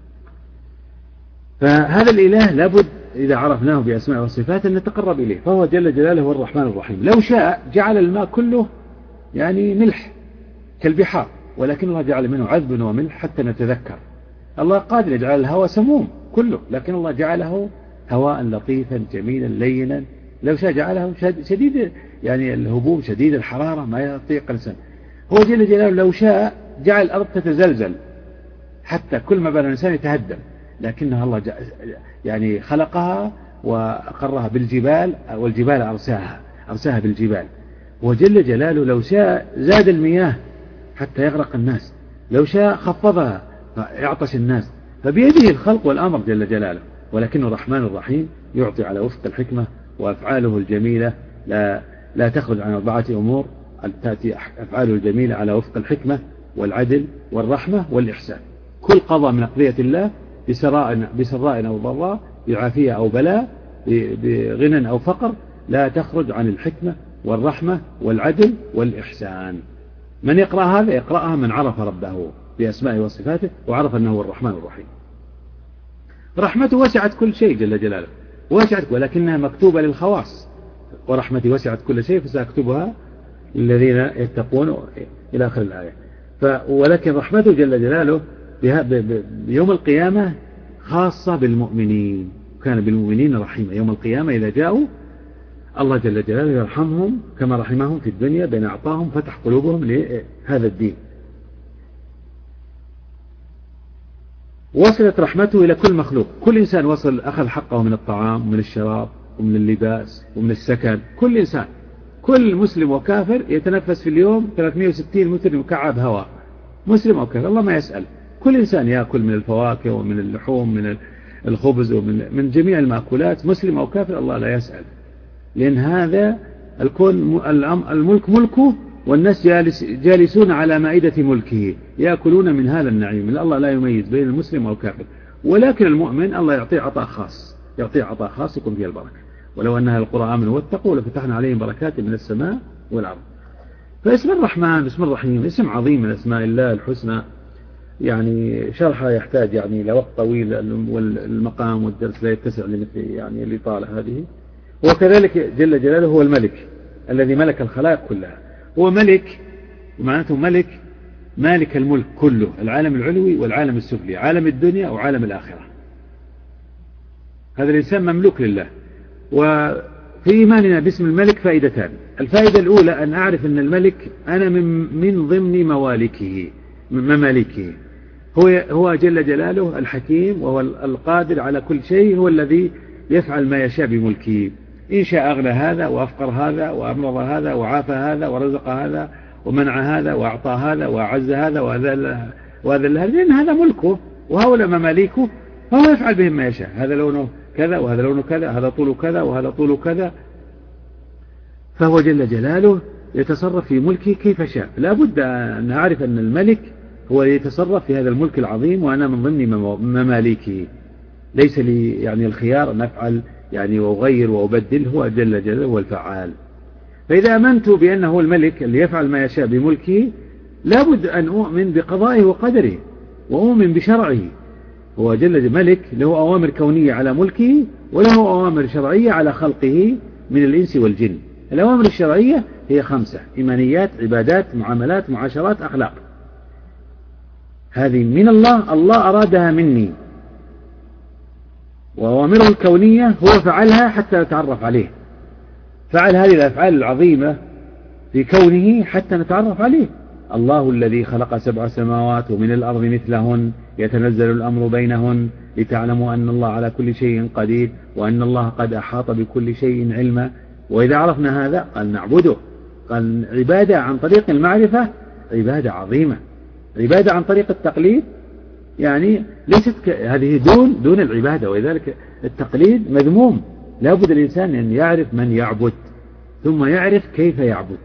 فهذا الإله لابد إذا عرفناه بأسماء وصفات أن نتقرب إليه. فهو جل جلاله هو الرحمن الرحيم. لو شاء جعل الماء كله يعني ملح كالبحار، ولكن الله جعل منه عذب وملح حتى نتذكر. الله قادر يجعل الهواء سموم كله، لكن الله جعله هواء لطيفا جميلا لينا. لو شاء جعله شديد يعني الهبوب شديد الحرارة ما يطيق الإنسان. هو جل جلاله لو شاء جعل الأرض تتزلزل حتى كل ما بنى الإنسان يتهدم، لكنها الله يعني خلقها وأقرها بالجبال، والجبال أرساها بالجبال. وجل جلاله لو شاء زاد المياه حتى يغرق الناس، لو شاء خفضها فيعطش الناس. فبيده الخلق والأمر جل جلاله، ولكنه الرحمن الرحيم يعطي على وفق الحكمة. وأفعاله الجميلة لا تخرج عن 4 أمور، تأتي أفعاله الجميلة على وفق الحكمة والعدل والرحمة والإحسان. كل قضاء من أقضية الله بسراء أو ضراء، بعافية أو بلاء، بغنى أو فقر، لا تخرج عن الحكمة والرحمة والعدل والإحسان. من يقرأ هذا يقرأها من عرف ربه بأسمائه وصفاته وعرف أنه هو الرحمن الرحيم. رحمته وسعت كل شيء جل جلاله، وسعت، ولكنها مكتوبة للخواص. ورحمتي وسعت كل شيء فسأكتبها للذين يتقون إلى آخر الآية. ولكن رحمته جل جلاله بيوم القيامة خاصة بالمؤمنين، كان بالمؤمنين رحيما. يوم القيامة إذا جاءوا الله جل جلاله يرحمهم كما رحمهم في الدنيا بأن أعطاهم فتح قلوبهم لهذا الدين. وصلت رحمته إلى كل مخلوق. كل إنسان وصل أخذ حقه من الطعام ومن الشراب ومن اللباس ومن السكن. كل إنسان، كل مسلم وكافر يتنفس في اليوم 360 متر مكعب هواء، مسلم أو كافر الله ما يسأل. كل إنسان يأكل من الفواكه ومن اللحوم من الخبز ومن جميع المأكولات، مسلم أو كافر الله لا يسأل، لأن هذا الكون الملك ملكه، والناس جالسون على مائدة ملكه يأكلون من هذا النعيم. الله لا يميز بين المسلم والكافر، ولكن المؤمن الله يعطيه عطاء خاص، يعطيه عطاء خاص يكون فيه البركة. ولو أن أهل القرى آمنوا واتقوا لفتحنا عليهم بركات من السماء والأرض. فاسم الرحمن اسم الرحيم اسم عظيم من أسماء الله الحسنى، يعني شرحها يحتاج يعني لوقت طويل، والمقام والدرس لا يتسع لمثل يعني الإطالة هذه. وكذلك جل جلاله هو الملك الذي ملك الخلائق كلها، هو ملك ومعناته ملك مالك الملك كله، العالم العلوي والعالم السفلي، عالم الدنيا وعالم الآخرة. هذا الإنسان مملوك لله. وفي إيماننا باسم الملك فائدتان. الفائدة الأولى أن أعرف أن الملك أنا من ضمن مماليكه. هو جل جلاله الحكيم، وهو القادر على كل شيء، هو الذي يفعل ما يشاء بملكه. إن شاء أغنى هذا وأفقر هذا وأمرض هذا وعافى هذا ورزق هذا ومنع هذا وأعطى هذا وأعز هذا وأذل هذا، لأن هذا ملكه وهؤلاء مماليكه، فهو يفعل بهم ما يشاء. هذا لونه كذا وهذا لونه كذا، هذا طوله كذا وهذا طوله كذا، فهو جل جلاله يتصرف في ملكه كيف شاء. لا بد أن أعرف أن الملك هو يتصرف في هذا الملك العظيم، وأنا من ضمن مماليكه، ليس لي يعني الخيار أن أفعل يعني وأغير وأبدل، هو جل جلاله هو الفعال. فإذا آمنت بأنه هو الملك اللي يفعل ما يشاء بملكه، لا بد أن أؤمن بقضائه وقدره وأؤمن بشرعه. هو جل جلاله ملك له أوامر كونية على ملكه، وله أوامر شرعية على خلقه من الإنس والجن. الأوامر الشرعية هي 5: إيمانيات، عبادات، معاملات، معاشرات، أخلاق. هذه من الله، الله أرادها مني. وأوامره الكونية هو فعلها حتى نتعرف عليه، فعل هذه الأفعال العظيمة في كونه حتى نتعرف عليه. الله الذي خلق 7 سماوات ومن الأرض مثلهن يتنزل الأمر بينهن لتعلموا أن الله على كل شيء قدير وأن الله قد أحاط بكل شيء علما. وإذا عرفنا هذا قال نعبده، قال عبادة عن طريق المعرفة عبادة عظيمة. عبادة عن طريق التقليد يعني ليست هذه دون العبادة، ولذلك التقليد مذموم. لا بد الإنسان أن يعرف من يعبد ثم يعرف كيف يعبد.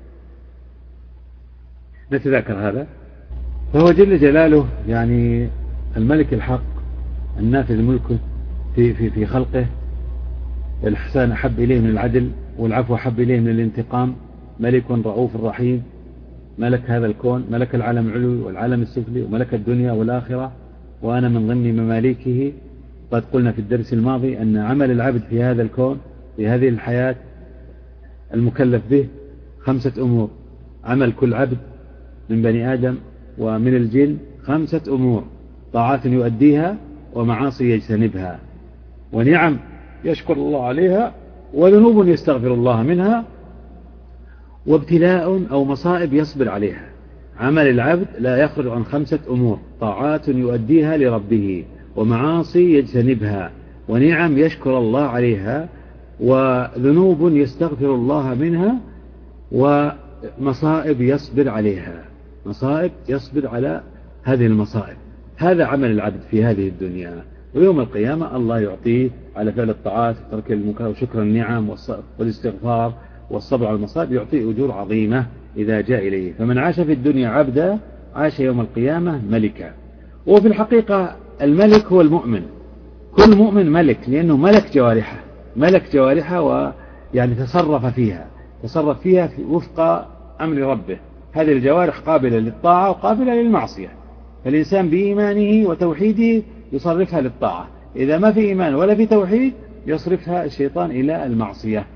نتذكر هذا. فهو جل جلاله يعني الملك الحق النافذ ملكه في خلقه. الإحسان أحب إليه من العدل، والعفو أحب إليه من الانتقام. ملك رؤوف رحيم، ملك هذا الكون، ملك العالم العلوي والعالم السفلي، وملك الدنيا والآخرة، وأنا من ضمن مماليكه. قد قلنا في الدرس الماضي أن عمل العبد في هذا الكون في هذه الحياة المكلف به 5 أمور. عمل كل عبد من بني آدم ومن الجن 5 أمور: طاعات يؤديها ومعاصي يجتنبها، ونعم يشكر الله عليها، وذنوب يستغفر الله منها، وابتلاء أو مصائب يصبر عليها. عمل العبد لا يخرج عن 5 أمور: طاعات يؤديها لربه، ومعاصي يجتنبها، ونعم يشكر الله عليها، وذنوب يستغفر الله منها، ومصائب يصبر عليها. مصائب يصبر على هذه المصائب. هذا عمل العبد في هذه الدنيا. ويوم القيامة الله يعطيه على فعل الطاعات وترك المنكر وشكر النعم والاستغفار والصبر على المصائب، يعطيه أجور عظيمة إذا جاء إليه. فمن عاش في الدنيا عبدا عاش يوم القيامة ملكا. وفي الحقيقة الملك هو المؤمن. كل مؤمن ملك، لأنه ملك جوارحه ويعني تصرف فيها وفق أمر ربه. هذه الجوارح قابلة للطاعة وقابلة للمعصية، فالإنسان بإيمانه وتوحيده يصرفها للطاعة. إذا ما في إيمان ولا في توحيد يصرفها الشيطان إلى المعصية.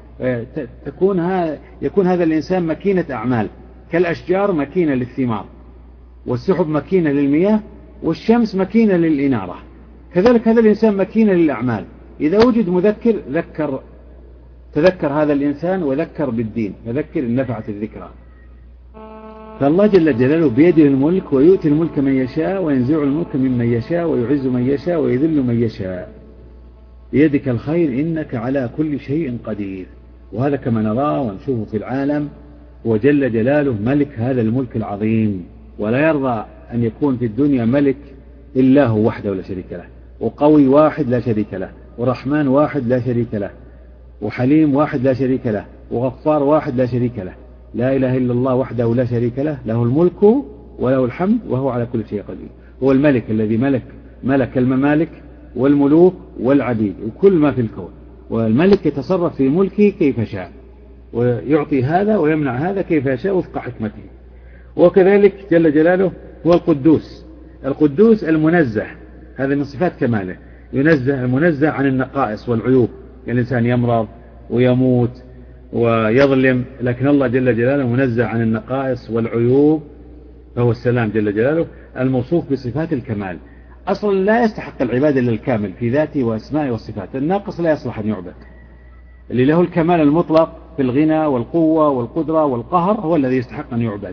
يكون هذا الإنسان مكينة أعمال، كالأشجار مكينة للثمار، والسحب مكينة للمياه، والشمس مكينة للإنارة. كذلك هذا الإنسان مكينة للأعمال. إذا وجد مذكر تذكر هذا الإنسان وذكر بالدين، فذكر إن نفعت الذكرى. فالله جل جلاله بيده الملك، ويؤتي الملك من يشاء وينزع الملك ممن يشاء ويعز من يشاء ويذل من يشاء. بيدك الخير إنك على كل شيء قدير. وهذا كما نراه ونشوفه في العالم. وجل جلاله ملك هذا الملك العظيم، ولا يرضى أن يكون في الدنيا ملك إلا هو وحده ولا شريك له. وقوي واحد لا شريك له، ورحمن واحد لا شريك له، وحليم واحد لا شريك له، وغفار واحد لا شريك له. لا إله إلا الله وحده لا شريك له، له الملك وله الحمد وهو على كل شيء قدير. هو الملك الذي ملك الممالك والملوك والعبيد وكل ما في الكون، والملك يتصرف في ملكه كيف شاء، ويعطي هذا ويمنع هذا كيف يشاء وفق حكمته. وكذلك جل جلاله هو القدوس المنزه، هذا من صفات كماله، المنزه عن النقائص والعيوب. الإنسان يمرض ويموت ويظلم، لكن الله جل جلاله منزه عن النقائص والعيوب، فهو السلام جل جلاله الموصوف بصفات الكمال. أصلا لا يستحق العبادة إلا الكامل في ذاته وأسمائه والصفات، الناقص لا يصلح أن يعبد. اللي له الكمال المطلق في الغنى والقوة والقدرة والقهر هو الذي يستحق أن يعبد،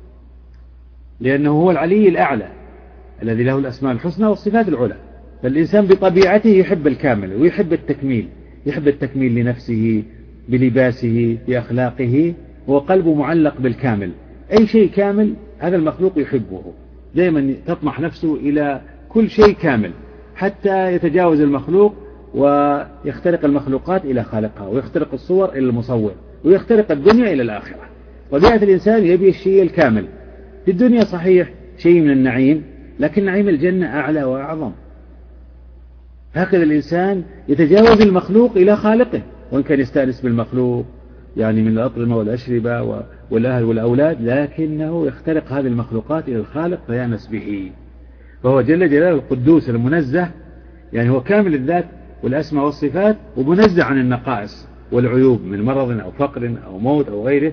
لأنه هو العلي الأعلى الذي له الأسماء الحسنى والصفات العلى. فالإنسان بطبيعته يحب الكامل ويحب التكميل، يحب التكميل لنفسه بلباسه بأخلاقه، وقلبه معلق بالكامل. أي شيء كامل هذا المخلوق يحبه، دائما تطمح نفسه إلى كل شيء كامل، حتى يتجاوز المخلوق ويخترق المخلوقات إلى خالقها، ويخترق الصور إلى المصور، ويخترق الدنيا إلى الآخرة. طبيعة الإنسان يبي الشيء الكامل. في الدنيا صحيح شيء من النعيم، لكن نعيم الجنة أعلى وأعظم. هكذا الإنسان يتجاوز المخلوق إلى خالقه، وإن كان يستأنس بالمخلوق يعني من الأطعمة والأشربة والأهل والأولاد، لكنه يخترق هذه المخلوقات إلى الخالق فيأنس به. فهو جل جلاله القدوس المنزه، يعني هو كامل الذات والأسماء والصفات، ومنزه عن النقائص والعيوب من مرض أو فقر أو موت أو غيره.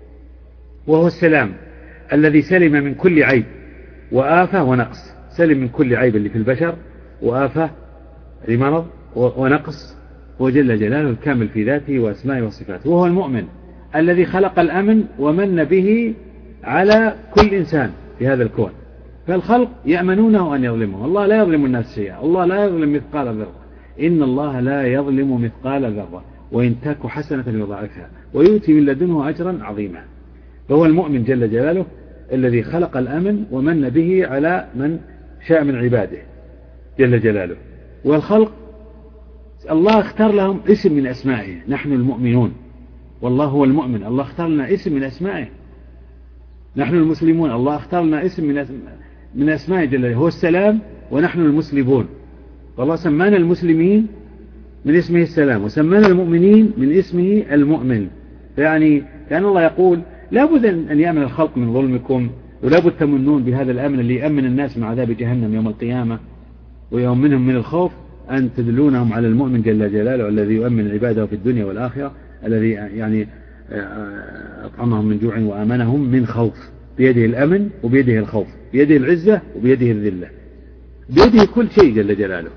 وهو السلام الذي سلم من كل عيب وآفة ونقص، سلم من كل عيب اللي في البشر وآفة لمرض ونقص. هو جل جلاله الكامل في ذاته وأسمائه وصفاته. وهو المؤمن الذي خلق الأمن ومن به على كل إنسان في هذا الكون، فالخلق يأمنونه أن يظلمه. الله لا يظلم الناس شيئا، الله لا يظلم مثقال ذرة، إن الله لا يظلم مثقال ذرة وإن تك حسنة يضاعفها ويؤتي من لدنه أجرا عظيما. فهو المؤمن جل جلاله الذي خلق الأمن ومن به على من شاء من عباده جل جلاله. والخلق الله اختار لهم اسم من أسمائه، نحن المؤمنون والله هو المؤمن، الله اختار لنا اسم من أسمائه. نحن المسلمون، الله اختار لنا اسم من أسمائه جل جلاله، هو السلام ونحن المسلمون. والله سمانا المسلمين من اسمه السلام، وسمانا المؤمنين من اسمه المؤمن. يعني كان الله يقول لابد أن يأمن الخلق من ظلمكم، ولابد تمنون بهذا الأمن اللي يأمن الناس من عذاب جهنم يوم القيامة، ويوم منهم من الخوف أن تدلونهم على المؤمن جل جلاله الذي يؤمن عباده في الدنيا والآخرة، الذي يعني أطعمهم من جوع وآمنهم من خوف. بيده الأمن وبيده الخوف، بيده العزة وبيده الذلة، بيده كل شيء جل جلاله.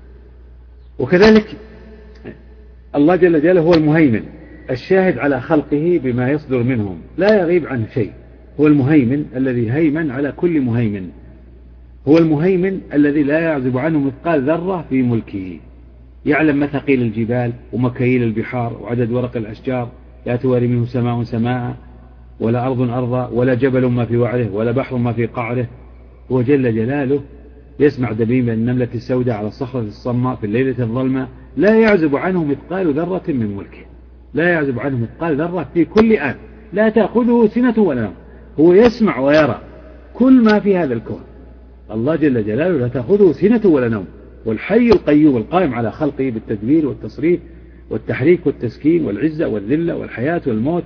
وكذلك الله جل جلاله هو المهيمن الشاهد على خلقه بما يصدر منهم، لا يغيب عنه شيء. هو المهيمن الذي هيمن على كل مهيمن، هو المهيمن الذي لا يعزب عنه مثقال ذرة في ملكه، يعلم مثقيل الجبال ومكاييل البحار وعدد ورق الأشجار، لا تواري منه سماء سماء ولا أرض أرضا ولا جبل ما في وعره ولا بحر ما في قعره. هو جل جلاله يسمع دبيب النملة السوداء على الصخرة الصماء في الليلة الظلمة، لا يعزب عنه مثقال ذرة من ملكه، لا يعزب عنه مثقال ذرة في كل آن، لا تأخذه سنة ولا نوم. هو يسمع ويرى كل ما في هذا الكون. الله جل جلاله لا تأخذه سنة ولا نوم، والحي القيوم القائم على خلقه بالتدبير والتصريف والتحريك والتسكين والعزة والذلة والحياة والموت.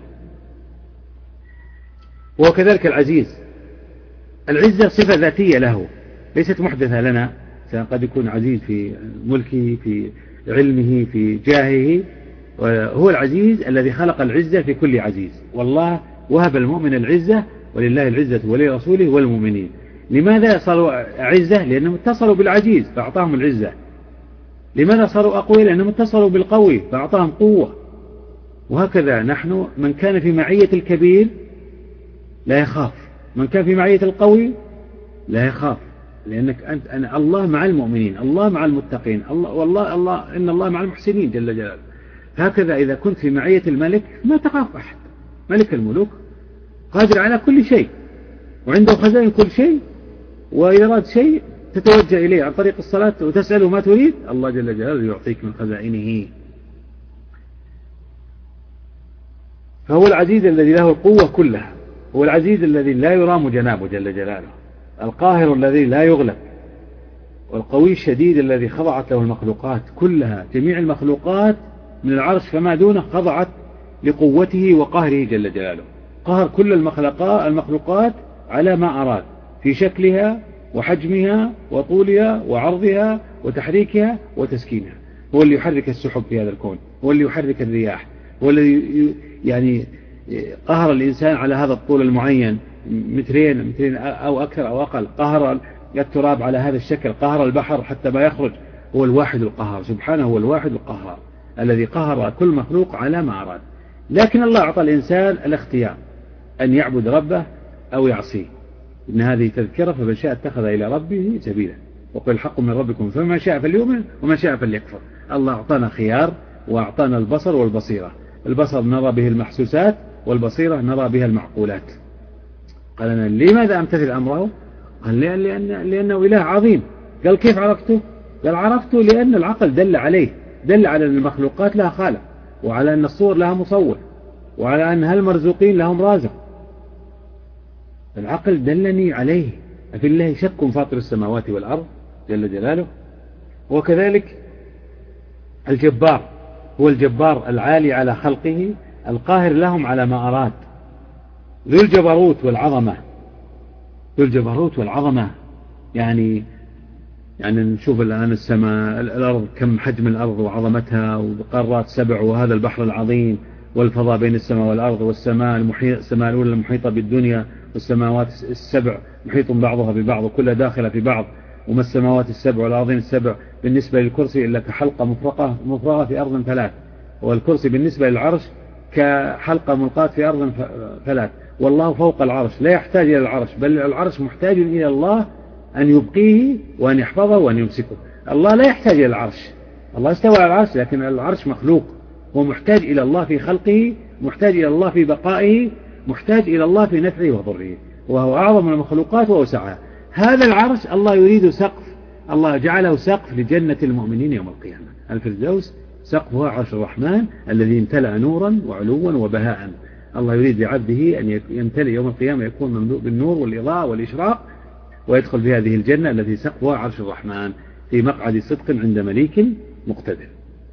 وكذلك العزيز، العزة صفة ذاتية له ليست محدثة لنا، قد يكون عزيز في ملكه في علمه في جاهه. هو العزيز الذي خلق العزة في كل عزيز، والله وهب المؤمن العزة ولله العزة ولرسوله والمؤمنين. لماذا صاروا عزة؟ لأنهم اتصلوا بالعزيز فأعطاهم العزة. لماذا صاروا أقوياء؟ لأنهم اتصلوا بالقوي فأعطاهم قوة. وهكذا نحن من كان في معية الكبير لا يخاف، من كان في معية القوي لا يخاف، لأنك أنا الله مع المؤمنين، الله مع المتقين، الله إن الله مع المحسنين جل جلاله. هكذا إذا كنت في معية الملك ما تخاف أحد، ملك الملوك قادر على كل شيء وعنده خزائن كل شيء، وإذا أراد شيء تتوجه إليه عن طريق الصلاة وتسأله ما تريد، الله جل جلاله يعطيك من خزائنه. فهو العزيز الذي له القوة كلها، هو العزيز الذي لا يرام جنابه جل جلاله، القاهر الذي لا يغلب، والقوي الشديد الذي خضعت له المخلوقات كلها، جميع المخلوقات من العرش فما دونه خضعت لقوته وقهره جل جلاله، قهر كل المخلوقات على ما أراد في شكلها وحجمها وطولها وعرضها وتحريكها وتسكينها. هو اللي يحرك السحب في هذا الكون، هو اللي يحرك الرياح، هو الذي يعني قهر الإنسان على هذا الطول المعين، مترين أو أكثر أو أقل، قهر التراب على هذا الشكل، قهر البحر حتى ما يخرج. هو الواحد القهار سبحانه، هو الواحد القهار الذي قهر كل مخلوق على ما أراد. لكن الله أعطى الإنسان الاختيار أن يعبد ربه أو يعصيه، إن هذه تذكرة فمن شاء اتخذ إلى ربه سبيلا، وقل الحق من ربكم فمن شاء فليؤمن ومن شاء فليكفر. الله أعطانا خيار وأعطانا البصر والبصيرة. البصر نرى به المحسوسات، والبصيرة نرى بها المعقولات. قال أنا لماذا أمتثل أمره؟ قال لأنه إله عظيم. قال كيف عرفته؟ قال عرفته لأن العقل دل عليه، دل على أن المخلوقات لها خالق، وعلى أن الصور لها مصور، وعلى أن هالمرزوقين لهم رازق. العقل دلني عليه. أفي الله شك فاطر السماوات والأرض جل جلاله. وكذلك الجبار، هو الجبار العالي على خلقه، القاهر لهم على ما أراد، ذو الجبروت والعظمة، ذو الجبروت والعظمة. يعني نشوف الآن السماء، الأرض، كم حجم الأرض وعظمتها، وقارات 7، وهذا البحر العظيم، والفضاء بين السماء والأرض، والسماء السماء الأولى المحيطة بالدنيا، والسماوات 7 محيط بعضها ببعض وكلها داخلة في بعض. وما السماوات 7 والأرضين 7 بالنسبة للكرسي إلا كحلقة مفرغة في أرض 3، والكرسي بالنسبة للعرش كحلقة ملقاة في أرض 3. والله فوق العرش لا يحتاج إلى العرش، بل العرش محتاج إلى الله أن يبقيه وأن يحفظه وأن يمسكه. الله لا يحتاج إلى العرش، الله استوى على العرش، لكن العرش مخلوق، هو محتاج إلى الله في خلقه، محتاج إلى الله في بقائه، محتاج إلى الله في نفعه وضره، وهو أعظم المخلوقات وأوسعها. هذا العرش الله يريد سقف، الله جعله سقف لجنة المؤمنين يوم القيامة. الفردوس سقفها عرش الرحمن الذي امتلأ نورا وعلوا وبهاء. الله يريد لعبده أن يمتلئ يوم القيامة، يكون مملوء بالنور والإضاءة والإشراق، ويدخل في هذه الجنة التي سقفها عرش الرحمن في مقعد صدق عند مليك مقتدر.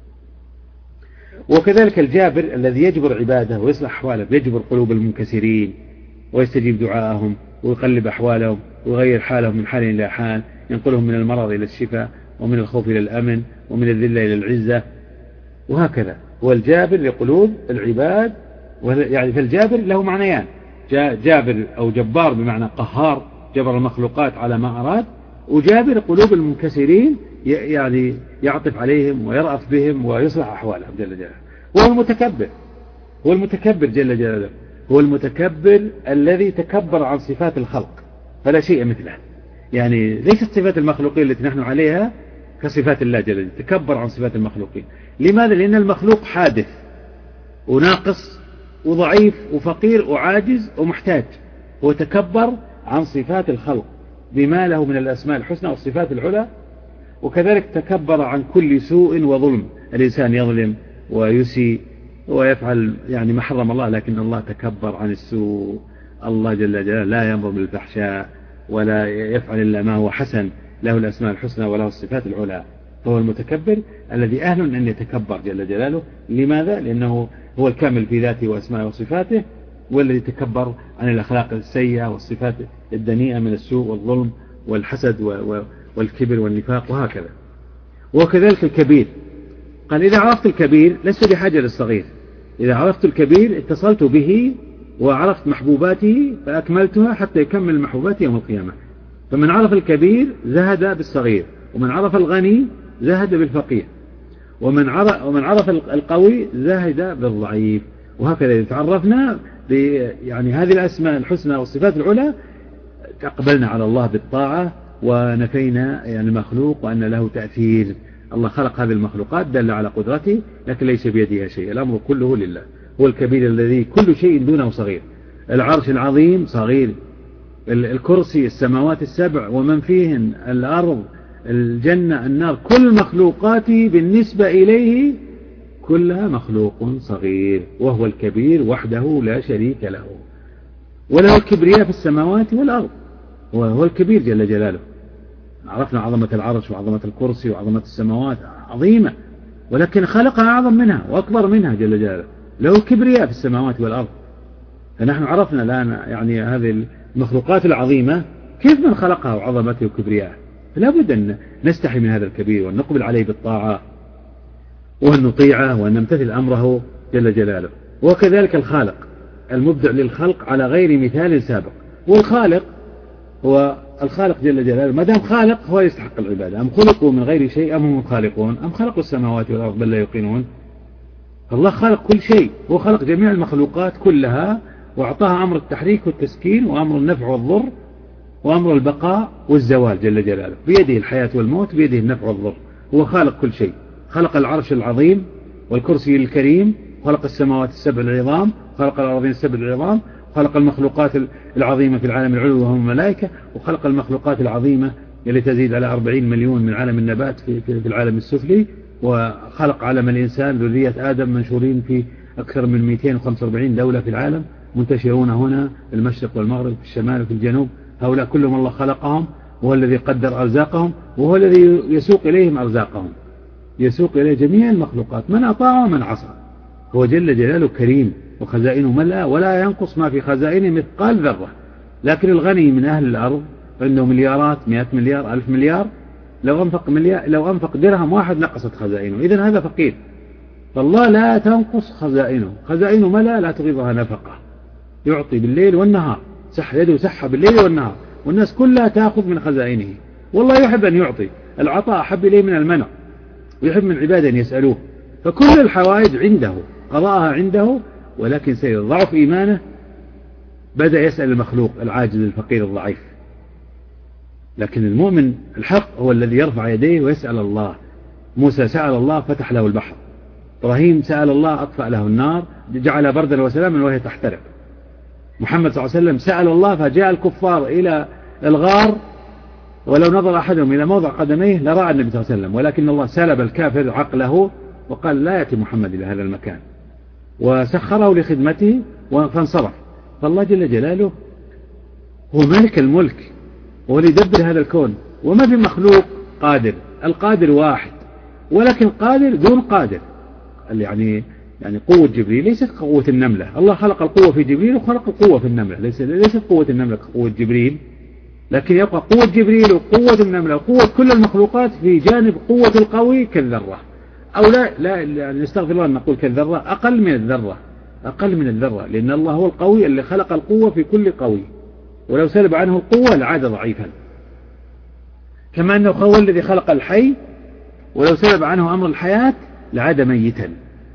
وكذلك الجابر الذي يجبر عباده ويصلح أحوالهم، يجبر قلوب المنكسرين ويستجيب دعاءهم ويقلب أحوالهم ويغير حالهم من حال إلى حال، ينقلهم من المرض إلى الشفاء، ومن الخوف إلى الأمن، ومن الذلة إلى العزة، وهكذا. هو الجابر لقلوب العباد. يعني فالجابر له معنيان، جابر أو جبار بمعنى قهار، جبر المخلوقات على ما أراد، وجابر قلوب المنكسرين، يعني يعطف عليهم ويرأف بهم ويصلح أحوالهم جل جلاله. وهو المتكبر، هو المتكبر جل جلاله، هو المتكبر الذي تكبر عن صفات الخلق فلا شيء مثله. يعني ليست صفات المخلوقين التي نحن عليها كصفات الله جل جلاله، تكبر عن صفات المخلوقين. لماذا؟ لأن المخلوق حادث وناقص وضعيف وفقير وعاجز ومحتاج، هو تكبر عن صفات الخلق بما له من الأسماء الحسنى والصفات العلى. وكذلك تكبر عن كل سوء وظلم، الإنسان يظلم ويسيء ويفعل يعني ما حرم الله، لكن الله تكبر عن السوء. الله جل جلاله لا يأمر بالفحشاء ولا يفعل إلا ما هو حسن، له الأسماء الحسنى وله الصفات العلى. فهو المتكبر الذي أهل أن يتكبر جل جلاله. لماذا؟ لأنه هو الكامل في ذاته وأسمائه وصفاته، والذي تكبر عن الأخلاق السيئة والصفات الدنيئة من السوء والظلم والحسد والكبر والنفاق وهكذا. وكذلك الكبير، قال إذا عرفت الكبير لست بحاجة للصغير، إذا عرفت الكبير اتصلت به وعرفت محبوباته فأكملتها حتى يكمل محبوباته يوم القيامة. فمن عرف الكبير زهد بالصغير، ومن عرف الغني زهد بالفقير، ومن عرف القوي زهد بالضعيف. وهكذا إذا تعرفنا يعني هذه الأسماء الحسنى والصفات العلى أقبلنا على الله بالطاعة، ونفينا يعني المخلوق وأن له تأثير. الله خلق هذه المخلوقات دل على قدرته، لكن ليس بيدها شيء، الأمر كله لله. هو الكبير الذي كل شيء دونه صغير. العرش العظيم صغير الكرسي، السماوات السبع ومن فيهن، الأرض، الجنة، النار، كل مخلوقاته بالنسبة إليه كلها مخلوق صغير، وهو الكبير وحده لا شريك له، وله الكبرياء في السماوات والأرض، وهو الكبير جل جلاله. عرفنا عظمة العرش وعظمة الكرسي وعظمة السماوات عظيمة، ولكن خلقها أعظم منها وأكبر منها جل جلاله، له الكبرياء في السماوات والأرض. فنحن عرفنا الآن يعني هذه المخلوقات العظيمة كيف من خلقها وعظمته وكبرياءه، فلا بد أن نستحي من هذا الكبير وأن نقبل عليه بالطاعة وأن نطيعه وأن نمتثل أمره جل جلاله. وكذلك الخالق المبدع للخلق على غير مثال سابق. والخالق هو الخالق جل جلاله، ما دام خالق هو يستحق العبادة. أم خلقوا من غير شيء أم هم خالقون أم خلقوا السماوات والأرض بل لا يوقنون. الله خلق كل شيء، هو خلق جميع المخلوقات كلها وأعطاها أمر التحريك والتسكين وأمر النفع والضر وأمر البقاء والزوال جل جلاله، بيده الحياة والموت، بيده النفع والضر. هو خالق كل شيء، خلق العرش العظيم والكرسي الكريم، خلق السماوات السبع العظام، خلق الأرضين السبع العظام، خلق المخلوقات العظيمة في العالم العلوي وهم الملائكة، وخلق المخلوقات العظيمة التي تزيد على 40 مليون من عالم النبات في العالم السفلي، وخلق عالم الإنسان ذرية آدم منشورين في أكثر من 245 دولة في العالم، منتشرون هنا في المشرق والمغرب، في الشمال وفي الجنوب. هؤلاء كلهم الله خلقهم، وهو الذي قدر أرزاقهم، وهو الذي يسوق إليهم أرزاقهم، يسوق إليه جميع المخلوقات من أطاع ومن عصى. هو جل جلاله كريم وخزائنه ملأ ولا ينقص ما في خزائنه مثقال ذرة. لكن الغني من أهل الأرض عنده مليارات، 100 مليار، 1000 مليار، لو أنفق درهم واحد نقصت خزائنه، إذن هذا فقير. فالله لا تنقص خزائنه، خزائنه ملأ لا تغيضها نفقة، يعطي بالليل والنهار، يده سحة بالليل والنهار، والناس كلها تأخذ من خزائنه. والله يحب أن يعطي، العطاء أحب إليه من المنع، ويحب من عباده أن يسألوه. فكل الحوائج عنده، قضاءها عنده، ولكن سيد ضعف إيمانه بدأ يسأل المخلوق العاجز الفقير الضعيف. لكن المؤمن الحق هو الذي يرفع يديه ويسأل الله. موسى سأل الله فتح له البحر، إبراهيم سأل الله أطفأ له النار، جعل بردا وسلاما وهي تحترق. محمد صلى الله عليه وسلم سأل الله فجاء الكفار إلى الغار، ولو نظر أحدهم إلى موضع قدميه لرأى النبي صلى الله عليه وسلم، ولكن الله سلب الكافر عقله وقال لا يأتي محمد إلى هذا المكان، وسخره لخدمته فانصرف. فالله جل جلاله هو مالك الملك، وهو اللي يدبر هذا الكون، وما في مخلوق قادر. القادر واحد، ولكن قادر دون قادر. يعني قوة جبريل ليست قوة النملة. الله خلق القوة في جبريل وخلق القوة في النملة، ليست قوة النملة قوة جبريل، لكن يبقى قوة جبريل وقوة النملة وقوة كل المخلوقات في جانب قوة القوي كالذرة، أو لا نستغفر الله أن نقول كالذرة، أقل من الذرة، أقل من الذرة، لأن الله هو القوي اللي خلق القوة في كل قوي، ولو سلب عنه القوة لعاد ضعيفا. كما أنه هو الذي خلق الحي، ولو سلب عنه أمر الحياة لعاد ميتا.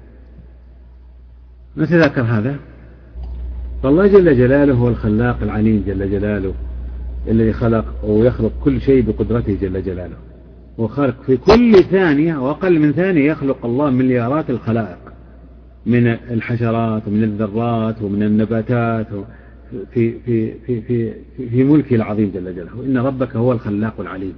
نتذكر هذا. فالله جل جلاله هو الخلاق العليم جل جلاله، الذي خلق ويخلق كل شيء بقدرته جل جلاله. وخلق في كل ثانية وأقل من ثانية يخلق الله مليارات الخلائق من الحشرات ومن الذرات ومن النباتات في في في في في ملكه العظيم جل جلاله. إن ربك هو الخلاق العليم.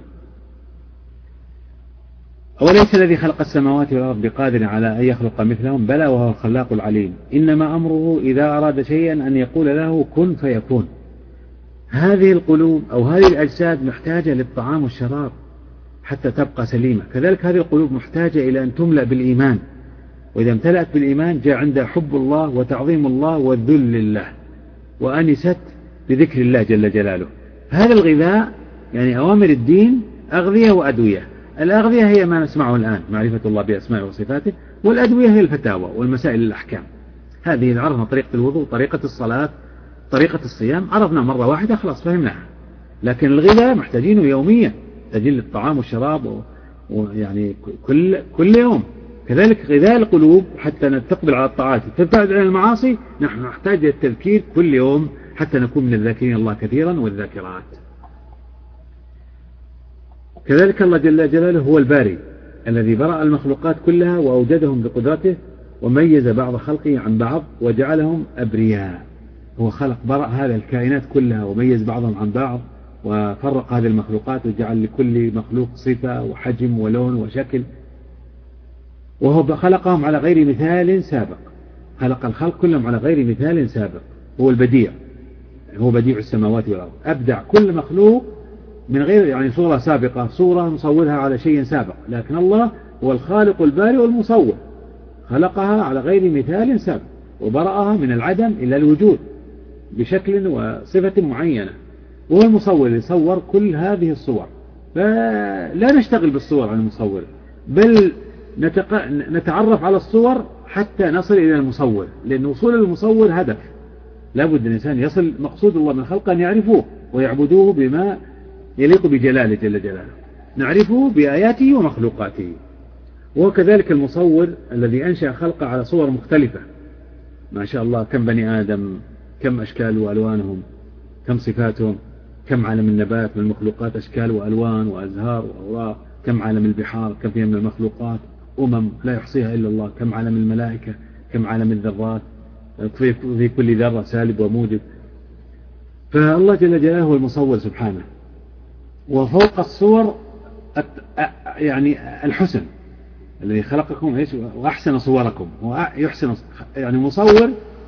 أوليس الذي خلق السماوات والأرض بقادر على أن يخلق مثلهم؟ بلى وهو الخلاق العليم. إنما أمره إذا أراد شيئا أن يقول له كن فيكون. هذه القلوب أو هذه الأجساد محتاجة للطعام والشراب حتى تبقى سليمة، كذلك هذه القلوب محتاجة إلى أن تملأ بالإيمان، وإذا امتلأت بالإيمان جاء عندها حب الله وتعظيم الله والذل لله، وأنست بذكر الله جل جلاله. هذا الغذاء يعني أوامر الدين أغذية وأدوية. الأغذية هي ما نسمعه الآن، معرفة الله بأسمائه وصفاته، والأدوية هي الفتاوى والمسائل الأحكام. هذه عرفنا طريقة الوضوء، طريقة الصلاة، طريقة الصيام، عرفنا مرة واحدة خلاص فهمناها. لكن الغذاء محتاجينه يوميا، محتاجين للطعام والشراب ويعني كل يوم. كذلك غذاء القلوب حتى تقبل على الطاعات تبتعد عن المعاصي، نحن نحتاج التذكير كل يوم حتى نكون من الذاكرين الله كثيرا والذاكرات. كذلك الله جل جلاله هو الباري الذي برأ المخلوقات كلها وأوجدهم بقدرته، وميز بعض خلقه عن بعض وجعلهم أبرياء. هو خلق برأ هذه الكائنات كلها وميز بعضهم عن بعض وفرق هذه المخلوقات وجعل لكل مخلوق صفة وحجم ولون وشكل، وهو خلقهم على غير مثال سابق. خلق الخلق كلهم على غير مثال سابق. هو البديع، هو بديع السماوات والأرض، أبدع كل مخلوق من غير يعني صورة سابقة، صورة مصورها على شيء سابق، لكن الله هو الخالق البارئ والمصور، خلقها على غير مثال سابق وبرأها من العدم إلى الوجود بشكل وصفة معينة، وهو المصور اللي صور كل هذه الصور. فلا نشتغل بالصور عن المصور، بل نتعرف على الصور حتى نصل إلى المصور، لأن وصول المصور هدف. لابد الإنسان يصل مقصود الله من خلقه أن يعرفوه ويعبدوه بما يليق بجلاله جل جلاله، نعرفه بآياته ومخلوقاته. وكذلك المصور الذي أنشأ خلقه على صور مختلفة، ما شاء الله، كم بني آدم، كم أشكال وألوانهم، كم صفاتهم، كم عالم النبات من المخلوقات أشكال وألوان وأزهار وأوراق، كم عالم البحار، كم فيها من المخلوقات لا يحصيها إلا الله، كم عالم الملائكة، كم عالم الذرات، في كل ذرة سالب وموجب. فالله جل جلاله هو المصور سبحانه. وفوق الصور يعني الحسن الذي خلقكم وأحسن صوركم، يحسن يعني مصور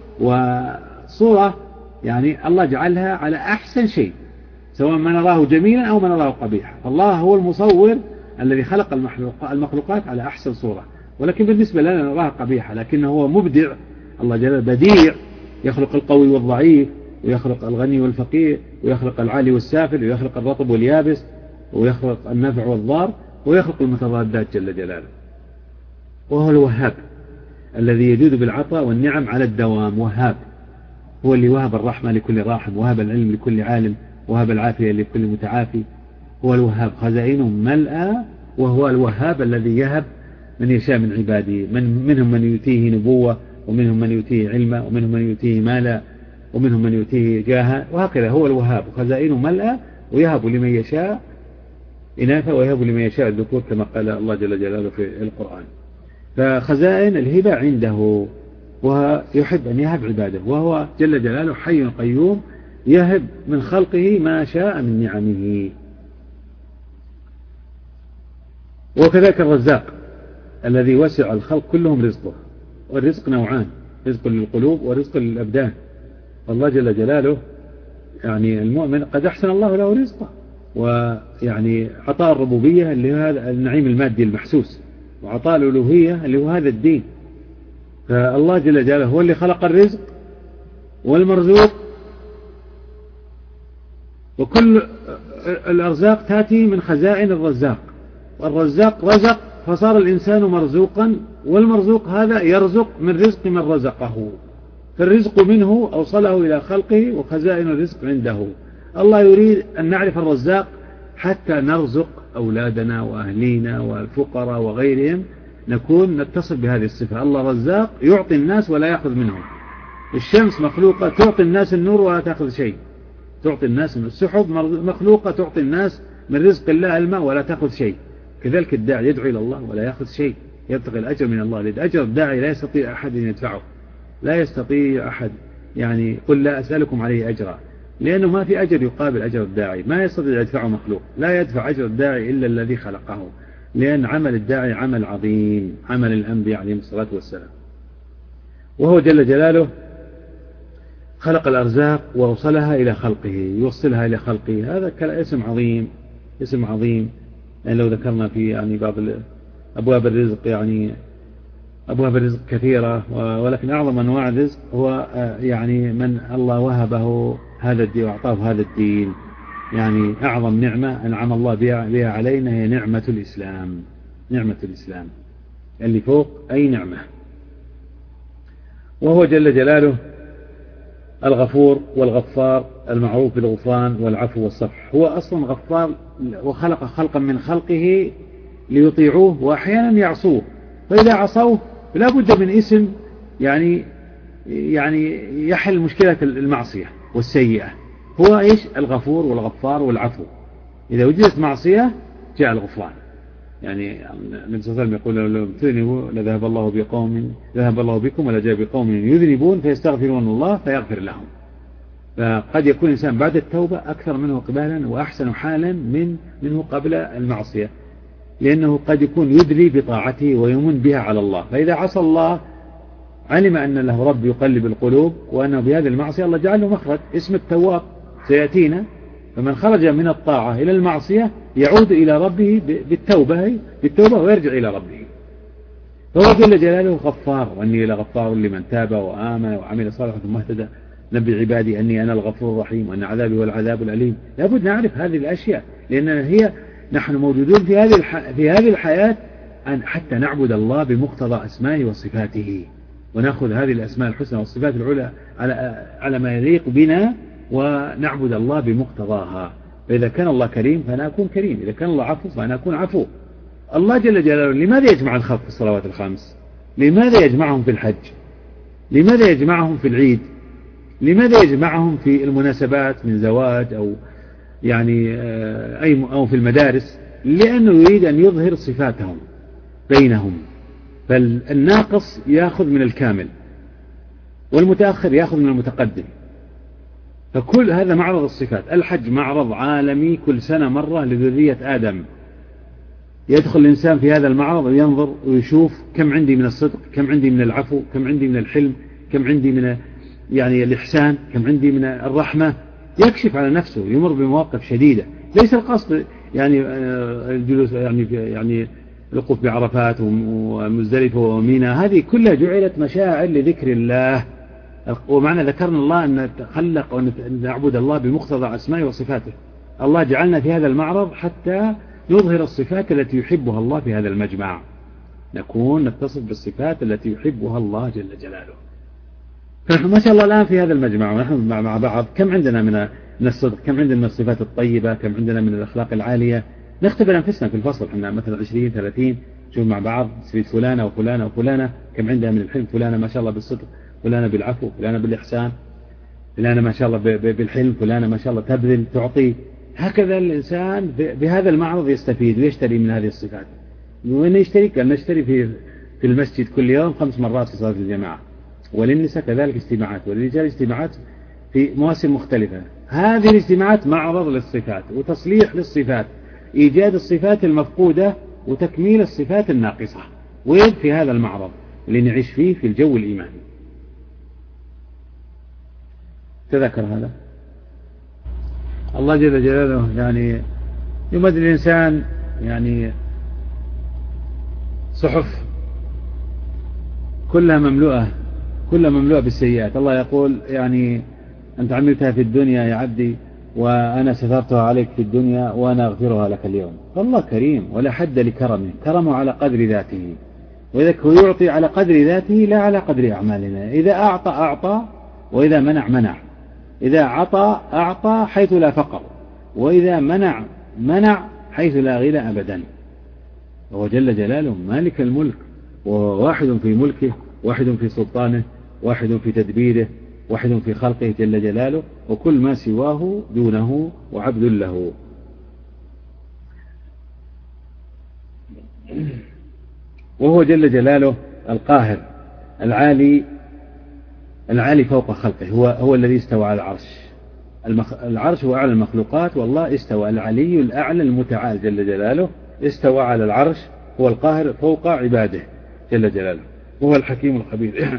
وصورة يعني الله جعلها على أحسن شيء، سواء ما نراه جميلا أو ما نراه قبيحا. فالله هو المصور الذي خلق المخلوقات على أحسن صورة، ولكن بالنسبة لنا نراها قبيحة، لكنه هو مبدع. الله جل بديع، يخلق القوي والضعيف، ويخلق الغني والفقير، ويخلق العالي والسافل، ويخلق الرطب واليابس، ويخلق النفع والضار، ويخلق المتضادات جل جلاله. وهو الوهاب الذي يجود بالعطاء والنعم على الدوام. وهاب هو اللي وهب الرحمة لكل راحم، وهب العلم لكل عالم، وهب العافية لكل متعافي. هو الوهاب، خزائنه ملأى، وهو الوهاب الذي يهب من يشاء من عباده، منهم من يؤتيه نبوة، ومنهم من يؤتيه علما، ومنهم من يؤتيه مالا، ومنهم من يؤتيه جاها، وهكذا. هو الوهاب، خزائنه ملأى، ويهب لمن يشاء إناثا ويهب لمن يشاء الذكور، كما قال الله جل جلاله في القرآن. فخزائن الهبة عنده، ويحب أن يهب عباده، وهو جل جلاله حي قيوم يهب من خلقه ما شاء من نعمه. وكذلك الرزاق الذي وسع الخلق كلهم رزقه، والرزق نوعان، رزق للقلوب ورزق للأبدان. الله جل جلاله يعني المؤمن قد أحسن الله له رزقه، ويعني عطاء الربوبية اللي هو هذا النعيم المادي المحسوس، وعطاء الألوهية اللي هو هذا الدين. فالله جل جلاله هو اللي خلق الرزق والمرزوق، وكل الأرزاق تأتي من خزائن الرزاق. والرزاق رزق فصار الإنسان مرزوقا، والمرزوق هذا يرزق من رزق من رزقه، فالرزق منه أوصله إلى خلقه، وخزائن الرزق عنده. الله يريد أن نعرف الرزاق حتى نرزق أولادنا وأهلينا والفقراء وغيرهم، نكون نتصل بهذه الصفة. الله رزاق يعطي الناس ولا يأخذ منهم. الشمس مخلوقة تعطي الناس النور ولا تأخذ شيء، تعطي الناس من السحب مخلوقة تعطي الناس من رزق الله الماء ولا تأخذ شيء. كذلك الداعي يدعو إلى الله ولا يأخذ شيء، يبتغي الأجر من الله. لأن أجر الداعي لا يستطيع أحد أن يدفعه، لا يستطيع أحد يعني قل لا أسألكم عليه أجرا، لأنه ما في أجر يقابل أجر الداعي، ما يستطيع يدفعه مخلوق، لا يدفع أجر الداعي إلا الذي خلقه، لأن عمل الداعي عمل عظيم، عمل الأنبياء عليهم الصلاة والسلام. وهو جل جلاله خلق الأرزاق ووصلها إلى خلقه، يوصلها إلى خلقه. هذا اسم عظيم، اسم عظيم. يعني لو ذكرنا في يعني بعض أبواب الرزق، يعني أبواب الرزق كثيرة، ولكن أعظم أنواع الرزق هو يعني من الله وهبه هذا الدين وأعطاه هذا الدين. يعني أعظم نعمة أنعم الله بها علينا هي نعمة الإسلام، نعمة الإسلام اللي فوق أي نعمة. وهو جل جلاله الغفور والغفار، المعروف بالغفران والعفو والصفح. هو أصلا غفار، وخلق خلقا من خلقه ليطيعوه وأحيانا يعصوه، فإذا عصوه لا بد من اسم يعني يحل مشكلة المعصية والسيئة. هو إيش؟ الغفور والغفار والعفو. إذا وجدت معصية جاء الغفران. يعني النبي صلى الله عليه وسلم يقول لو تذنبوا ذهب الله بكم ولا جاء بقوم يذنبون فيستغفرون الله فيغفر لهم. فقد يكون الإنسان بعد التوبة أكثر منه إقبالا وأحسن حالا منه قبل المعصية، لأنه قد يكون يدري بطاعته ويمن بها على الله. فإذا عصى الله علم أن له رب يقلب القلوب، وأنه بهذه المعصية الله جعل له مخرج اسم التواب سيأتينا. فمن خرج من الطاعة إلى المعصية يعود إلى ربه بالتوبة ويرجع إلى ربه. فهو جل جلاله غفار، وأني لغفار لمن تاب وآمن وعمل صالحا ثم اهتدى، نبي عبادي أني أنا الغفور الرحيم وأن عذابي هو العذاب الأليم. لابد نعرف هذه الأشياء، لأننا نحن موجودون في هذه الحياة حتى نعبد الله بمقتضى أسمائه وصفاته، ونأخذ هذه الأسماء الحسنى والصفات العلى على ما يليق بنا، ونعبد الله بمقتضاها. فإذا كان الله كريم فأنا أكون كريم، إذا كان الله عفو فأنا أكون عفو. الله جل جلاله لماذا يجمع الخلق في الصلوات الخمس؟ لماذا يجمعهم في الحج؟ لماذا يجمعهم في العيد؟ لماذا يجمعهم في المناسبات من زواج أو أو في المدارس؟ لأنه يريد أن يظهر صفاتهم بينهم، فالناقص يأخذ من الكامل والمتأخر يأخذ من المتقدم. فكل هذا معرض الصفات. الحج معرض عالمي كل سنة مرة لذرية آدم. يدخل الإنسان في هذا المعرض وينظر ويشوف كم عندي من الصدق، كم عندي من العفو، كم عندي من الحلم، كم عندي من الإحسان، كم عندي من الرحمة. يكشف على نفسه، يمر بمواقف شديدة. ليس القصد الجلوس الوقوف بعرفات ومزدلفة ومينا، هذه كلها جعلت مشاعر لذكر الله. ومعنى ذكرنا الله أن نتخلق وأن نعبد الله بمقتضى أسمائه وصفاته. الله جعلنا في هذا المعرض حتى نظهر الصفات التي يحبها الله في هذا المجمع، نتصف بالصفات التي يحبها الله جل جلاله. فنحن ما شاء الله الآن في هذا المجمع ونحن مع بعض، كم عندنا من الصدق، كم عندنا من الصفات الطيبة، كم عندنا من الأخلاق العالية. نختبر أنفسنا في الفصل، احنا مثلا 20-30 شوف مع بعض سويت فلانة وفلانة وفلانة كم عندها من الحلم، فلانة ما شاء الله بالصدق، فلانة بالعفو، فلانة بالإحسان، فلانة ما شاء الله بالحلم، فلانة ما شاء الله تبذل تعطي. هكذا الإنسان بهذا المعرض يستفيد ويشتري من هذه الصفات. وين يشتري؟ كان نشتري في المسجد كل يوم 5 مرات في صلاة الجماعة، وللنساء كذلك اجتماعات، وللرجال اجتماعات في مواسم مختلفة. هذه الاجتماعات معرض للصفات وتصليح للصفات، إيجاد الصفات المفقودة وتكميل الصفات الناقصة. وين؟ في هذا المعرض اللي نعيش فيه في الجو الإيماني. تذكر هذا الله جل جلاله يمد الإنسان صحف كلها مملوءة بالسيئات. الله يقول أنت عملتها في الدنيا يا عبدي وأنا سترتها عليك في الدنيا وأنا أغفرها لك اليوم. فالله كريم ولا حد لكرمه، كرمه على قدر ذاته، وإذا هو يعطي على قدر ذاته لا على قدر أعمالنا. إذا أعطى وإذا منع. إذا أعطى حيث لا فقر، وإذا منع حيث لا غنى أبدا. وهو جل جلاله مالك الملك، وهو واحد في ملكه، واحد في سلطانه، واحد في تدبيره، واحد في خلقه جل جلاله، وكل ما سواه دونه وعبد له. وهو جل جلاله القاهر العالي فوق خلقه. هو الذي استوى على العرش. العرش هو أعلى المخلوقات، والله استوى العلي الأعلى المتعال جل جلاله، استوى على العرش، هو القاهر فوق عباده جل جلاله، وهو الحكيم الخبير.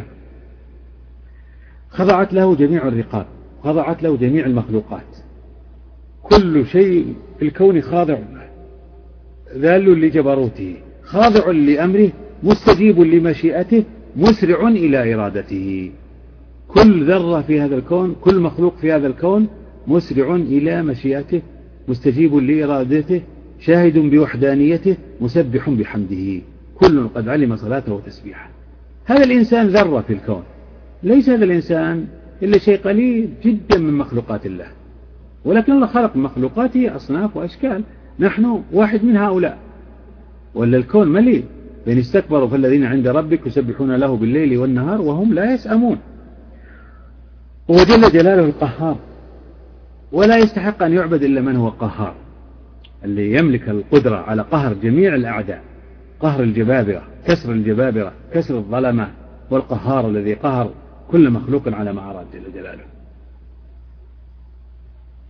خضعت له جميع الرقاب، خضعت له جميع المخلوقات، كل شيء في الكون خاضع ذال لجبروته، خاضع لأمره، مستجيب لمشيئته، مسرع إلى إرادته. كل ذرة في هذا الكون، كل مخلوق في هذا الكون مسرع إلى مشيئته، مستجيب لإرادته، شاهد بوحدانيته، مسبح بحمده، كل قد علم صلاته وتسبيحه. هذا الإنسان ذرة في الكون، ليس هذا الإنسان إلا شيء قليل جدا من مخلوقات الله، ولكن الله خلق مخلوقاته أصناف وأشكال، نحن واحد من هؤلاء. ولا الكون مليء، فإن استكبروا فالذين عند ربك يسبحون له بالليل والنهار وهم لا يسأمون. هو جل جلاله القهار، ولا يستحق أن يعبد إلا من هو قهار، اللي يملك القدرة على قهر جميع الأعداء، قهر الجبابرة، كسر الجبابرة، كسر الظلمة، والقهار الذي قهر كل مخلوق على ما أراد جل جلاله.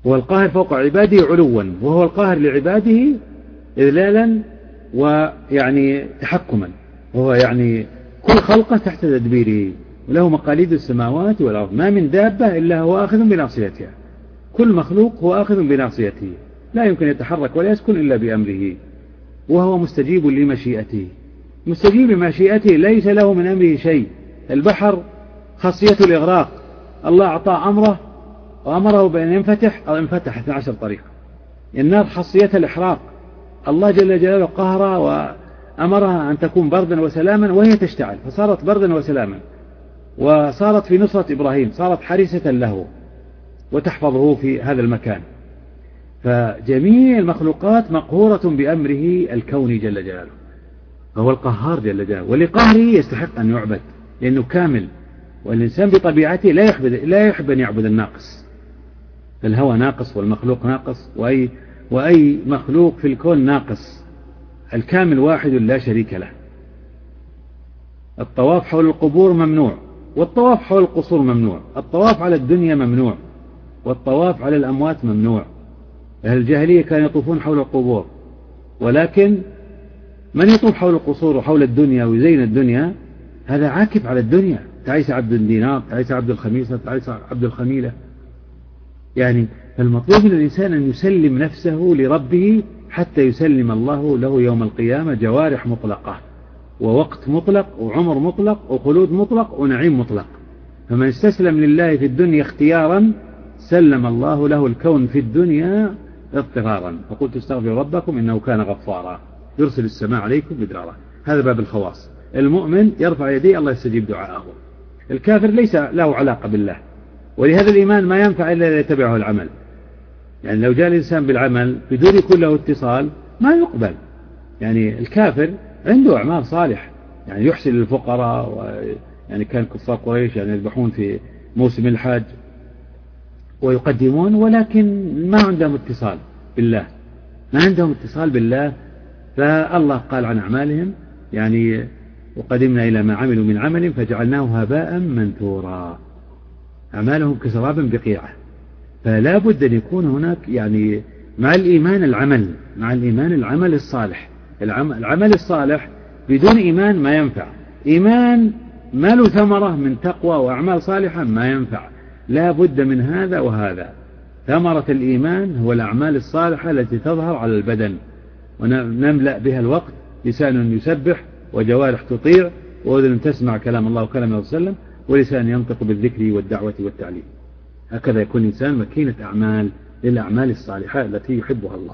هو القاهر فوق عباده علوا، وهو القاهر لعباده إذلالا ويعني تحكما، وهو يعني كل خلقه تحت تدبيره، وله مقاليد السماوات والأرض، ما من دابة إلا هو آخذ بناصيتها، كل مخلوق هو آخذ بناصيته، لا يمكن يتحرك ولا يسكن إلا بأمره، وهو مستجيب لمشيئته، مستجيب لمشيئته، ليس له من أمره شيء. البحر خاصية الإغراق، الله أعطى أمره وأمره بأن ينفتح أو انفتح 12 طريقة. النار خاصية الإحراق، الله جل جلاله قهرها وأمرها أن تكون بردا وسلاما وهي تشتعل، فصارت بردا وسلاما، وصارت في نصرة إبراهيم، صارت حارسة له وتحفظه في هذا المكان. فجميع المخلوقات مقهورة بأمره الكوني جل جلاله، هو القهار جل جلاله، ولقهره يستحق أن يعبد لأنه كامل، والإنسان بطبيعته لا يحب أن يعبد الناقص، الهوى ناقص والمخلوق ناقص، وأي مخلوق في الكون ناقص، الكامل واحد لا شريك له. الطواف حول القبور ممنوع، والطواف حول القصور ممنوع، الطواف على الدنيا ممنوع، والطواف على الأموات ممنوع. أهل الجاهلية كانوا يطوفون حول القبور، ولكن من يطوف حول القصور وحول الدنيا ويزين الدنيا هذا عاكف على الدنيا، تعيس عبد الدينار، تعيس عبد الخميسة، تعيس عبد الخميلة. يعني المطلوب من الإنسان أن يسلم نفسه لربه حتى يسلم الله له يوم القيامة جوارح مطلقة، ووقت مطلق، وعمر مطلق، وخلود مطلق، ونعيم مطلق. فمن استسلم لله في الدنيا اختيارا سلم الله له الكون في الدنيا اضطرارا، فقلت استغفروا ربكم إنه كان غفارا يرسل السماء عليكم مدرارا. هذا باب الخواص. المؤمن يرفع يديه الله يستجيب دعاءه، الكافر ليس له علاقة بالله، ولهذا الإيمان ما ينفع إلا يتبعه العمل. يعني لو جاء الإنسان بالعمل بدون يكون له اتصال ما يقبل. يعني الكافر عنده أعمال صالح، يعني يحسن للفقراء، يعني كان كفار قريش يعني يذبحون في موسم الحج ويقدمون، ولكن ما عندهم اتصال بالله، ما عندهم اتصال بالله. فالله قال عن أعمالهم يعني وقدمنا إلى ما عملوا من عمل فجعلناه هباء منثورا، أعمالهم كسراب بقيعة. فلا بد أن يكون هناك يعني مع الإيمان العمل، مع الإيمان العمل الصالح. العمل الصالح بدون إيمان ما ينفع، إيمان ما له ثمرة من تقوى وأعمال صالحة ما ينفع، لا بد من هذا وهذا. ثمرة الإيمان هو الأعمال الصالحة التي تظهر على البدن ونملأ بها الوقت، لسان يسبح، وجوارح تطيع، وأذن تسمع كلام الله وكلام الله صلى الله عليه وسلم، ولسان ينطق بالذكر والدعوة والتعليم. هكذا يكون الإنسان مكينة أعمال للأعمال الصالحة التي يحبها الله.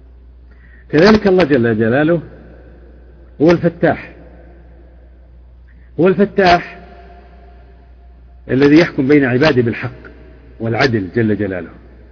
كذلك الله جل جلاله هو الفتاح، هو الفتاح الذي يحكم بين عباده بالحق والعدل جل جلاله.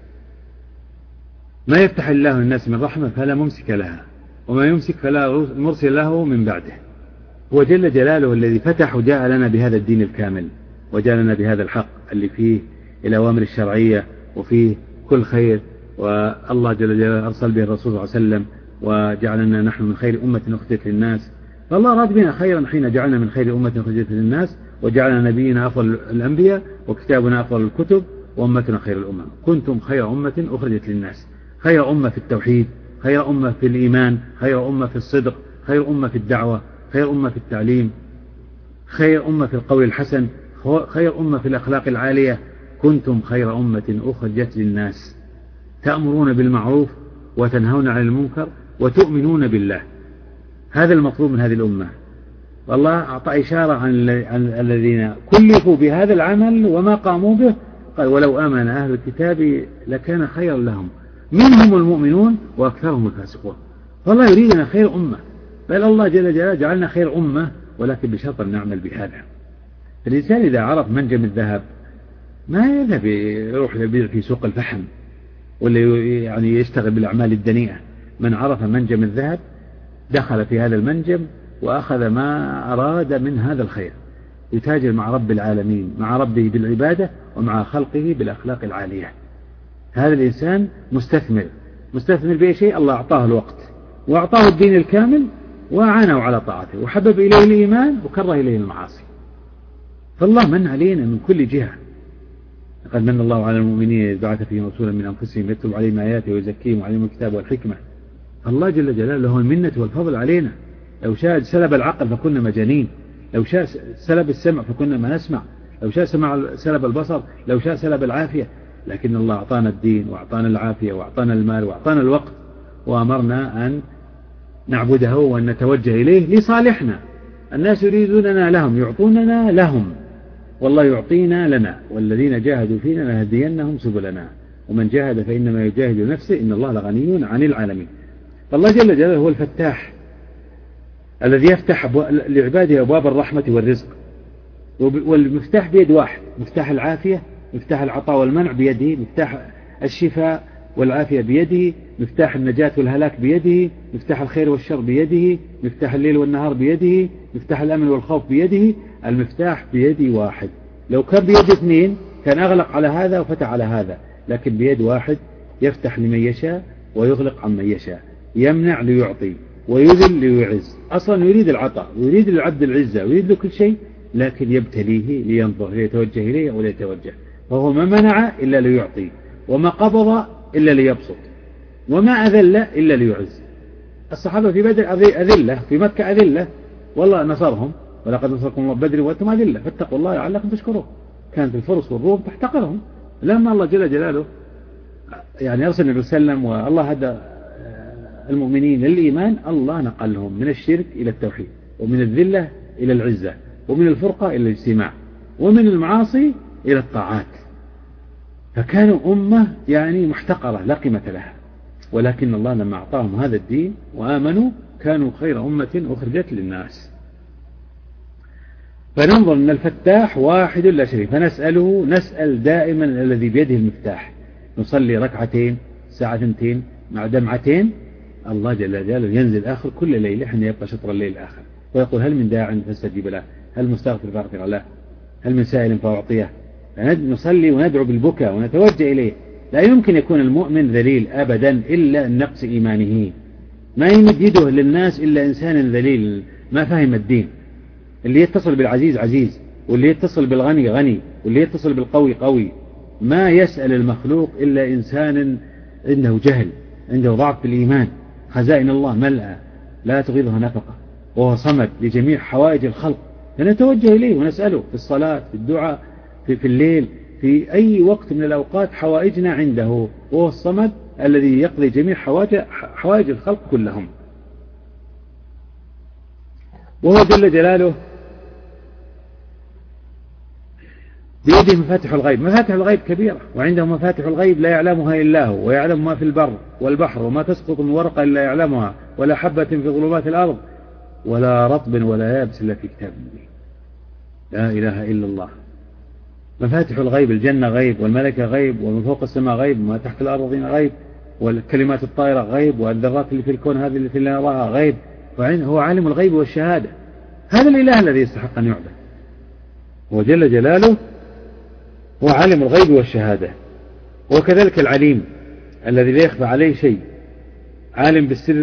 ما يفتح الله للناس من رحمة فلا ممسك لها، وما يمسك فلا مرسل له من بعده. هو جل جلاله الذي فتح وجاء لنا بهذا الدين الكامل، وجاء لنا بهذا الحق اللي فيه الأوامر الشرعية وفيه كل خير، والله جل جلاله أرسل به الرسول صلى الله عليه وسلم وجعلنا نحن من خير أمة أخرجت للناس. فالله أراد بنا خيرا حين جعلنا من خير أمة أخرجت للناس، وجعلنا نبينا أفضل الأنبياء وكتابنا أفضل الكتب وأمتنا خير الأمم. كنتم خير أمة أخرجت للناس، خير أمة في التوحيد، خير أمة في الإيمان، خير أمة في الصدق، خير أمة في الدعوة، خير أمة في التعليم، خير أمة في القول الحسن، خير أمة في الأخلاق العالية. كنتم خير أمة أخرجت للناس تأمرون بالمعروف وتنهون عن المنكر وتؤمنون بالله. هذا المطلوب من هذه الأمة. والله أعطى إشارة عن الذين كلفوا بهذا العمل وما قاموا به، قال ولو آمن أهل الكتاب لكان خيرا لهم منهم المؤمنون وأكثرهم الفاسقون. فالله يريدنا خير أمة، بل الله جل جلاله جعلنا خير أمة، ولكن بشرط أن نعمل بهذا. الإنسان إذا عرف منجم الذهب ما يذهب يروح يبيع في سوق الفحم ولا يعني يشتغل بالأعمال الدنيئة. من عرف منجم الذهب دخل في هذا المنجم وأخذ ما أراد من هذا الخير، يتاجر مع رب العالمين، مع ربه بالعبادة ومع خلقه بالأخلاق العالية. هذا الإنسان مستثمر بأي شيء الله أعطاه الوقت وأعطاه الدين الكامل وأعانه على طاعته وحبب إليه الإيمان وكره إليه المعاصي. فالله من علينا من كل جهة، لقد من الله على المؤمنين إذ بعث فيهم رسولا من أنفسهم يتلو عليهم آياته ويزكيهم ويعلمهم الكتاب والحكمة. الله جل جلاله له المنة والفضل علينا. لو شاء سلب العقل فكنا مجانين، لو شاء سلب السمع فكنا ما نسمع، لو شاء سلب البصر، لو شاء سلب العافية، لكن الله أعطانا الدين وأعطانا العافية وأعطانا المال وأعطانا الوقت، وأمرنا أن نعبده وأن نتوجه إليه لصالحنا. الناس يريدوننا لهم، يعطوننا لهم، والله يعطينا لنا، والذين جاهدوا فينا لنهدينهم سبلنا، ومن جاهد فإنما يجاهد نفسه إن الله لغني عن العالمين. فالله جل جلاله هو الفتاح الذي يفتح لعباده أبواب الرحمة والرزق، والمفتاح بيد واحد، مفتاح العافية، مفتاح العطاء والمنع بيده، مفتاح الشفاء والعافية بيده، مفتاح النجاة والهلاك بيده، مفتاح الخير والشر بيده، مفتاح الليل والنهار بيده، مفتاح الأمن والخوف بيده. المفتاح بيد واحد. لو كان بيد اثنين كان أغلق على هذا وفتح على هذا، لكن بيد واحد يفتح لمن يشاء ويغلق عن من يشاء، يمنع ليعطي ويذل ليعز. أصلا يريد العطاء ويريد للعبد العزة ويريد له كل شيء، لكن يبتليه لينظر ليتوجه إليه ولا يتوجه. فهو ما منع إلا ليعطي، وما قبض إلا ليبسط، وما أذل إلا ليعز. الصحابة في بدر أذلة، في مكة أذلة، والله نصرهم، ولقد نصركم الله بدر وأنتم أذلة فاتقوا الله لعلكم تشكرون. كانت الفرس والروم تحتقرهم، لما الله جل جلاله يعني أرسل النبي صلى الله عليه وسلم والله هدى المؤمنين للإيمان، الله نقلهم من الشرك إلى التوحيد، ومن الذلة إلى العزة، ومن الفرقة إلى الاجتماع، ومن المعاصي إلى الطاعات. فكانوا أمة يعني محتقرة لا قيمة لها، ولكن الله لما أعطاهم هذا الدين وآمنوا كانوا خير أمة أخرجت للناس. فننظر أن الفتاح واحد لا شريك، فنسأله، نسأل دائما الذي بيده المفتاح. نصلي ركعتين، ساعة 2 مع دمعتين، الله جل جلاله ينزل آخر كل ليلة حين يبقى شطر الليل الآخر ويقول هل من داع فاستجيب له، هل مستغفر فاغفر له، هل من سائل فأعطيه. نصلي وندعو بالبكاء ونتوجه إليه. لا يمكن يكون المؤمن ذليل أبدا إلا نقص إيمانه، ما يمد يده للناس إلا إنسان ذليل ما فهم الدين. اللي يتصل بالعزيز عزيز، واللي يتصل بالغني غني، واللي يتصل بالقوي قوي. ما يسأل المخلوق إلا إنسان عنده جهل، عنده ضعف في الإيمان. خزائن الله ملأى لا تغيضها نفقة، وهو صمد لجميع حوائج الخلق، فنتوجه إليه ونسأله في الصلاة، في الدعاء، في الليل، في أي وقت من الأوقات حوائجنا عنده، وهو الصمد الذي يقضي جميع حوائج الخلق كلهم. وهو جل جلاله بيده مفاتح الغيب. مفاتح الغيب كبيرة، وعنده مفاتح الغيب لا يعلمها إلا هو، ويعلم ما في البر والبحر، وما تسقط من ورقة إلا يعلمها، ولا حبة في ظلمات الأرض، ولا رطب ولا يابس إلا في كتاب مبين. لا إله إلا الله. مفاتح الغيب، الجنة غيب، والملكة غيب، ومن فوق السماء غيب، وما تحت الأرض غيب، والكلمات الطائرة غيب، والذرات اللي في الكون هذه اللي في نراها غيب. هو عالم الغيب والشهادة. هذا الإله الذي يستحق أن يعبد، وجل جلاله هو عالم الغيب والشهادة. وكذلك العليم الذي لا يخفى عليه شيء، عالم بالسر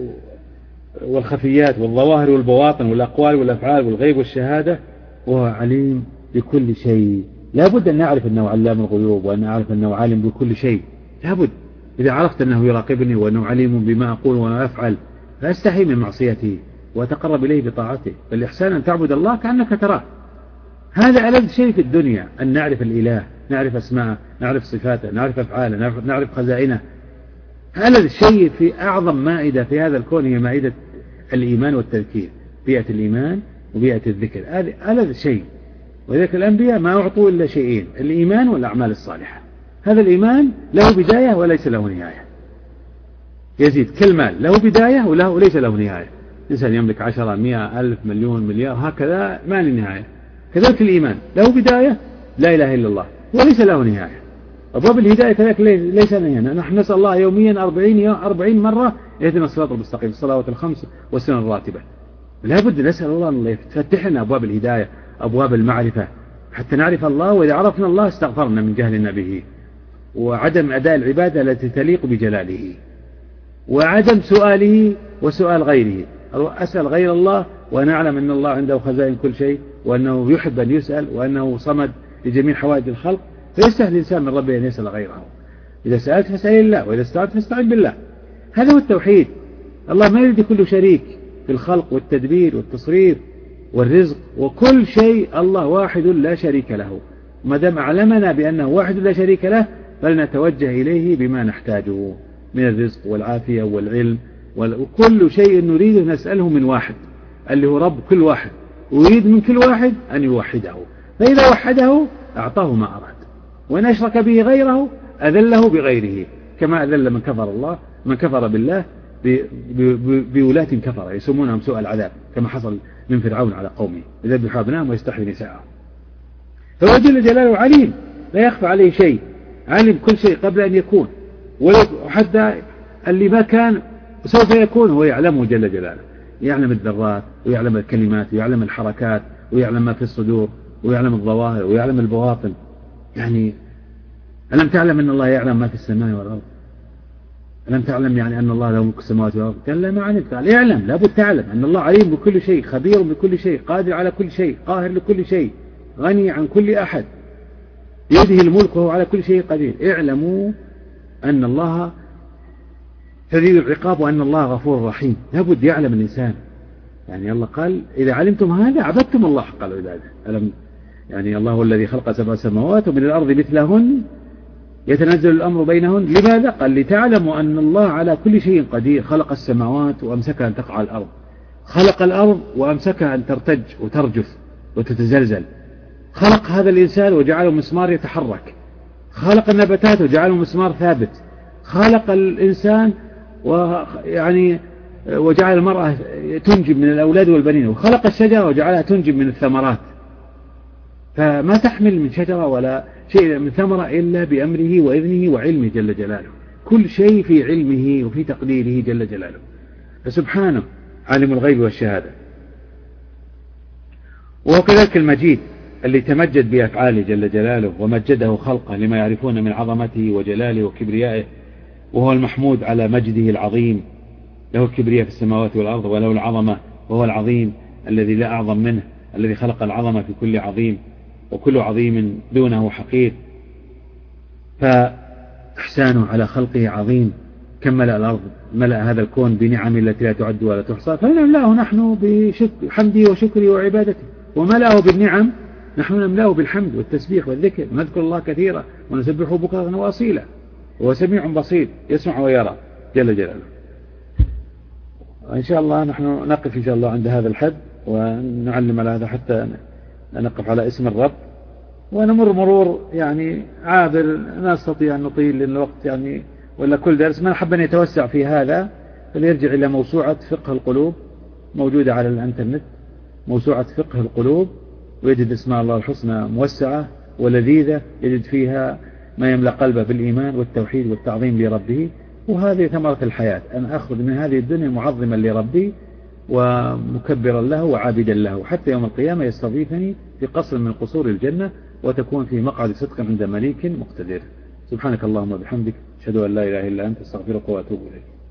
والخفيات والظواهر والبواطن والأقوال والأفعال والغيب والشهادة، وهو عليم بكل شيء. لا بد أن نعرف أنه علام الغيوب، وأن نعرف أنه عالم بكل شيء. لا بد. إذا عرفت أنه يراقبني وأنه عليم بما أقول وما أفعل، فأستحي من معصيته وأتقرب إليه بطاعته. فالإحسان أن تعبد الله كأنك تراه. هذا ألذ شيء في الدنيا، أن نعرف الإله، نعرف أسماءه، نعرف صفاته، نعرف أفعاله، نعرف خزائنه. ألذ شيء في أعظم مائدة في هذا الكون هي مائدة الإيمان والتذكير، بيئة الإيمان وبيئة الذكر. هذا ألذ شيء. وذلك الأنبياء ما أعطوا إلا شيئين: الإيمان والأعمال الصالحة. هذا الإيمان له بداية وليس له نهاية. يزيد كل مال له بداية وليس له نهاية. إنسان يملك 10 100 ألف مليون مليار، هكذا ما له نهاية. كذلك الإيمان له بداية لا إله إلا الله وليس له نهاية. أبواب الهداية كذلك ليس له نهاية. نحن نسأل الله يوميا 40 مرة اهدنا الصراط المستقيم، الصلوات الخمس والسنن الراتبة. لا بد نسأل الله أن يفتح لنا أبواب الهداية، أبواب المعرفة، حتى نعرف الله. وإذا عرفنا الله استغفرنا من جهلنا به، وعدم أداء العبادة التي تليق بجلاله، وعدم سؤاله وسؤال غيره. أسأل غير الله وأنا أعلم أن الله عنده خزائن كل شيء، وأنه يحب أن يسأل، وأنه صمد لجميع حوائج الخلق. فيستحي الإنسان من ربه أن يسأل غيره. إذا سألت فاسأل الله، وإذا استعنت فاستعن بالله. هذا هو التوحيد. الله ما يريد كل شريك في الخلق والتدبير والتصريف والرزق وكل شيء. الله واحد لا شريك له. ما دام أعلمنا بأنه واحد لا شريك له فلنتوجه إليه بما نحتاجه من الرزق والعافية والعلم وكل شيء نريده نسأله من واحد اللي هو رب كل واحد، ويريد من كل واحد أن يوحده، فإذا وحده أعطاه ما أراد، وإن أشرك به غيره أذله بغيره، كما أذل من كفر بالله بولاة كفر يسمونهم سوء العذاب، كما حصل من فرعون على قومه يذبح أبنائهم ويستحيي نساءهم. فهو جل جلاله عليم لا يخفى عليه شيء، علم كل شيء قبل أن يكون، وحتى اللي ما كان سوف يكون هو يعلمه جل جلاله. يعلم الذرات ويعلم الكلمات ويعلم الحركات ويعلم ما في الصدور ويعلم الظواهر ويعلم البواطن. يعني ألم تعلم أن الله يعلم ما في السماء والأرض؟ ألم تعلم يعني أن الله له ملك السماوات والأرض؟ قال لا، ما علمت. قال اعلم، لابد تعلم أن الله عليم بكل شيء، خبير بكل شيء، قادر على كل شيء، قاهر لكل شيء، غني عن كل أحد، بيده الملك وهو على كل شيء قدير. اعلموا أن الله شديد العقاب وأن الله غفور رحيم. لابد يعلم الإنسان. يعني الله قال إذا علمتم هذا عبدتم الله حق العبادة. ألم يعني الله هو الذي خلق 7 سماوات ومن الأرض مثلهن يتنزل الأمر بينهن. لماذا؟ قال لتعلموا أن الله على كل شيء قدير. خلق السماوات وأمسكها أن تقع على الأرض، خلق الأرض وأمسكها أن ترتج وترجف وتتزلزل، خلق هذا الإنسان وجعله مسمار يتحرك، خلق النباتات وجعله مسمار ثابت، خلق الإنسان ويعني وجعل المرأة تنجب من الأولاد والبنين، وخلق الشجرة وجعلها تنجب من الثمرات. فما تحمل من شجرة ولا شيء من ثمرة إلا بأمره وإذنه وعلمه جل جلاله. كل شيء في علمه وفي تقديره جل جلاله. فسبحانه عالم الغيب والشهادة. وهو كذلك المجيد اللي تمجد بأفعاله جل جلاله ومجده خلقه لما يعرفون من عظمته وجلاله وكبريائه. وهو المحمود على مجده العظيم، له الكبرياء في السماوات والأرض وله العظمة، وهو العظيم الذي لا أعظم منه، الذي خلق العظمة في كل عظيم وكل عظيم دونه حقير. فإحسانه على خلقه عظيم، كم ملأ الأرض، ملأ هذا الكون بنعم التي لا تعد ولا تحصى، فنملأه نحن بحمده وشكره وعبادته، وملأه بالنعم نحن نملأه بالحمد والتسبيح والذكر، ونذكر الله كثيرا ونسبحه بكرة وأصيلا، وهو سميع بصير يسمع ويرى جل جلاله. إن شاء الله نحن نقف إن شاء الله عند هذا الحد، ونعلم على هذا حتى نقف على اسم الرب، ونمر مرور يعني عابر، لا نستطيع أن نطيل لأن الوقت يعني ولا كل درس. من حب أن يتوسع في هذا فليرجع إلى موسوعة فقه القلوب موجودة على الانترنت، موسوعة فقه القلوب، ويجد اسماء الله الحسنى موسعة ولذيذة، يجد فيها ما يملأ قلبه بالإيمان والتوحيد والتعظيم لربه. وهذه ثمرة الحياة، أن أخذ من هذه الدنيا معظما لربي ومكبرا له وعابدا له، حتى يوم القيامة يستضيفني في قصر من قصور الجنة، وتكون في مقعد صدق عند مليك مقتدر. سبحانك اللهم وبحمدك، أشهد أن لا إله إلا أنت، استغفرك وأتوب إليك.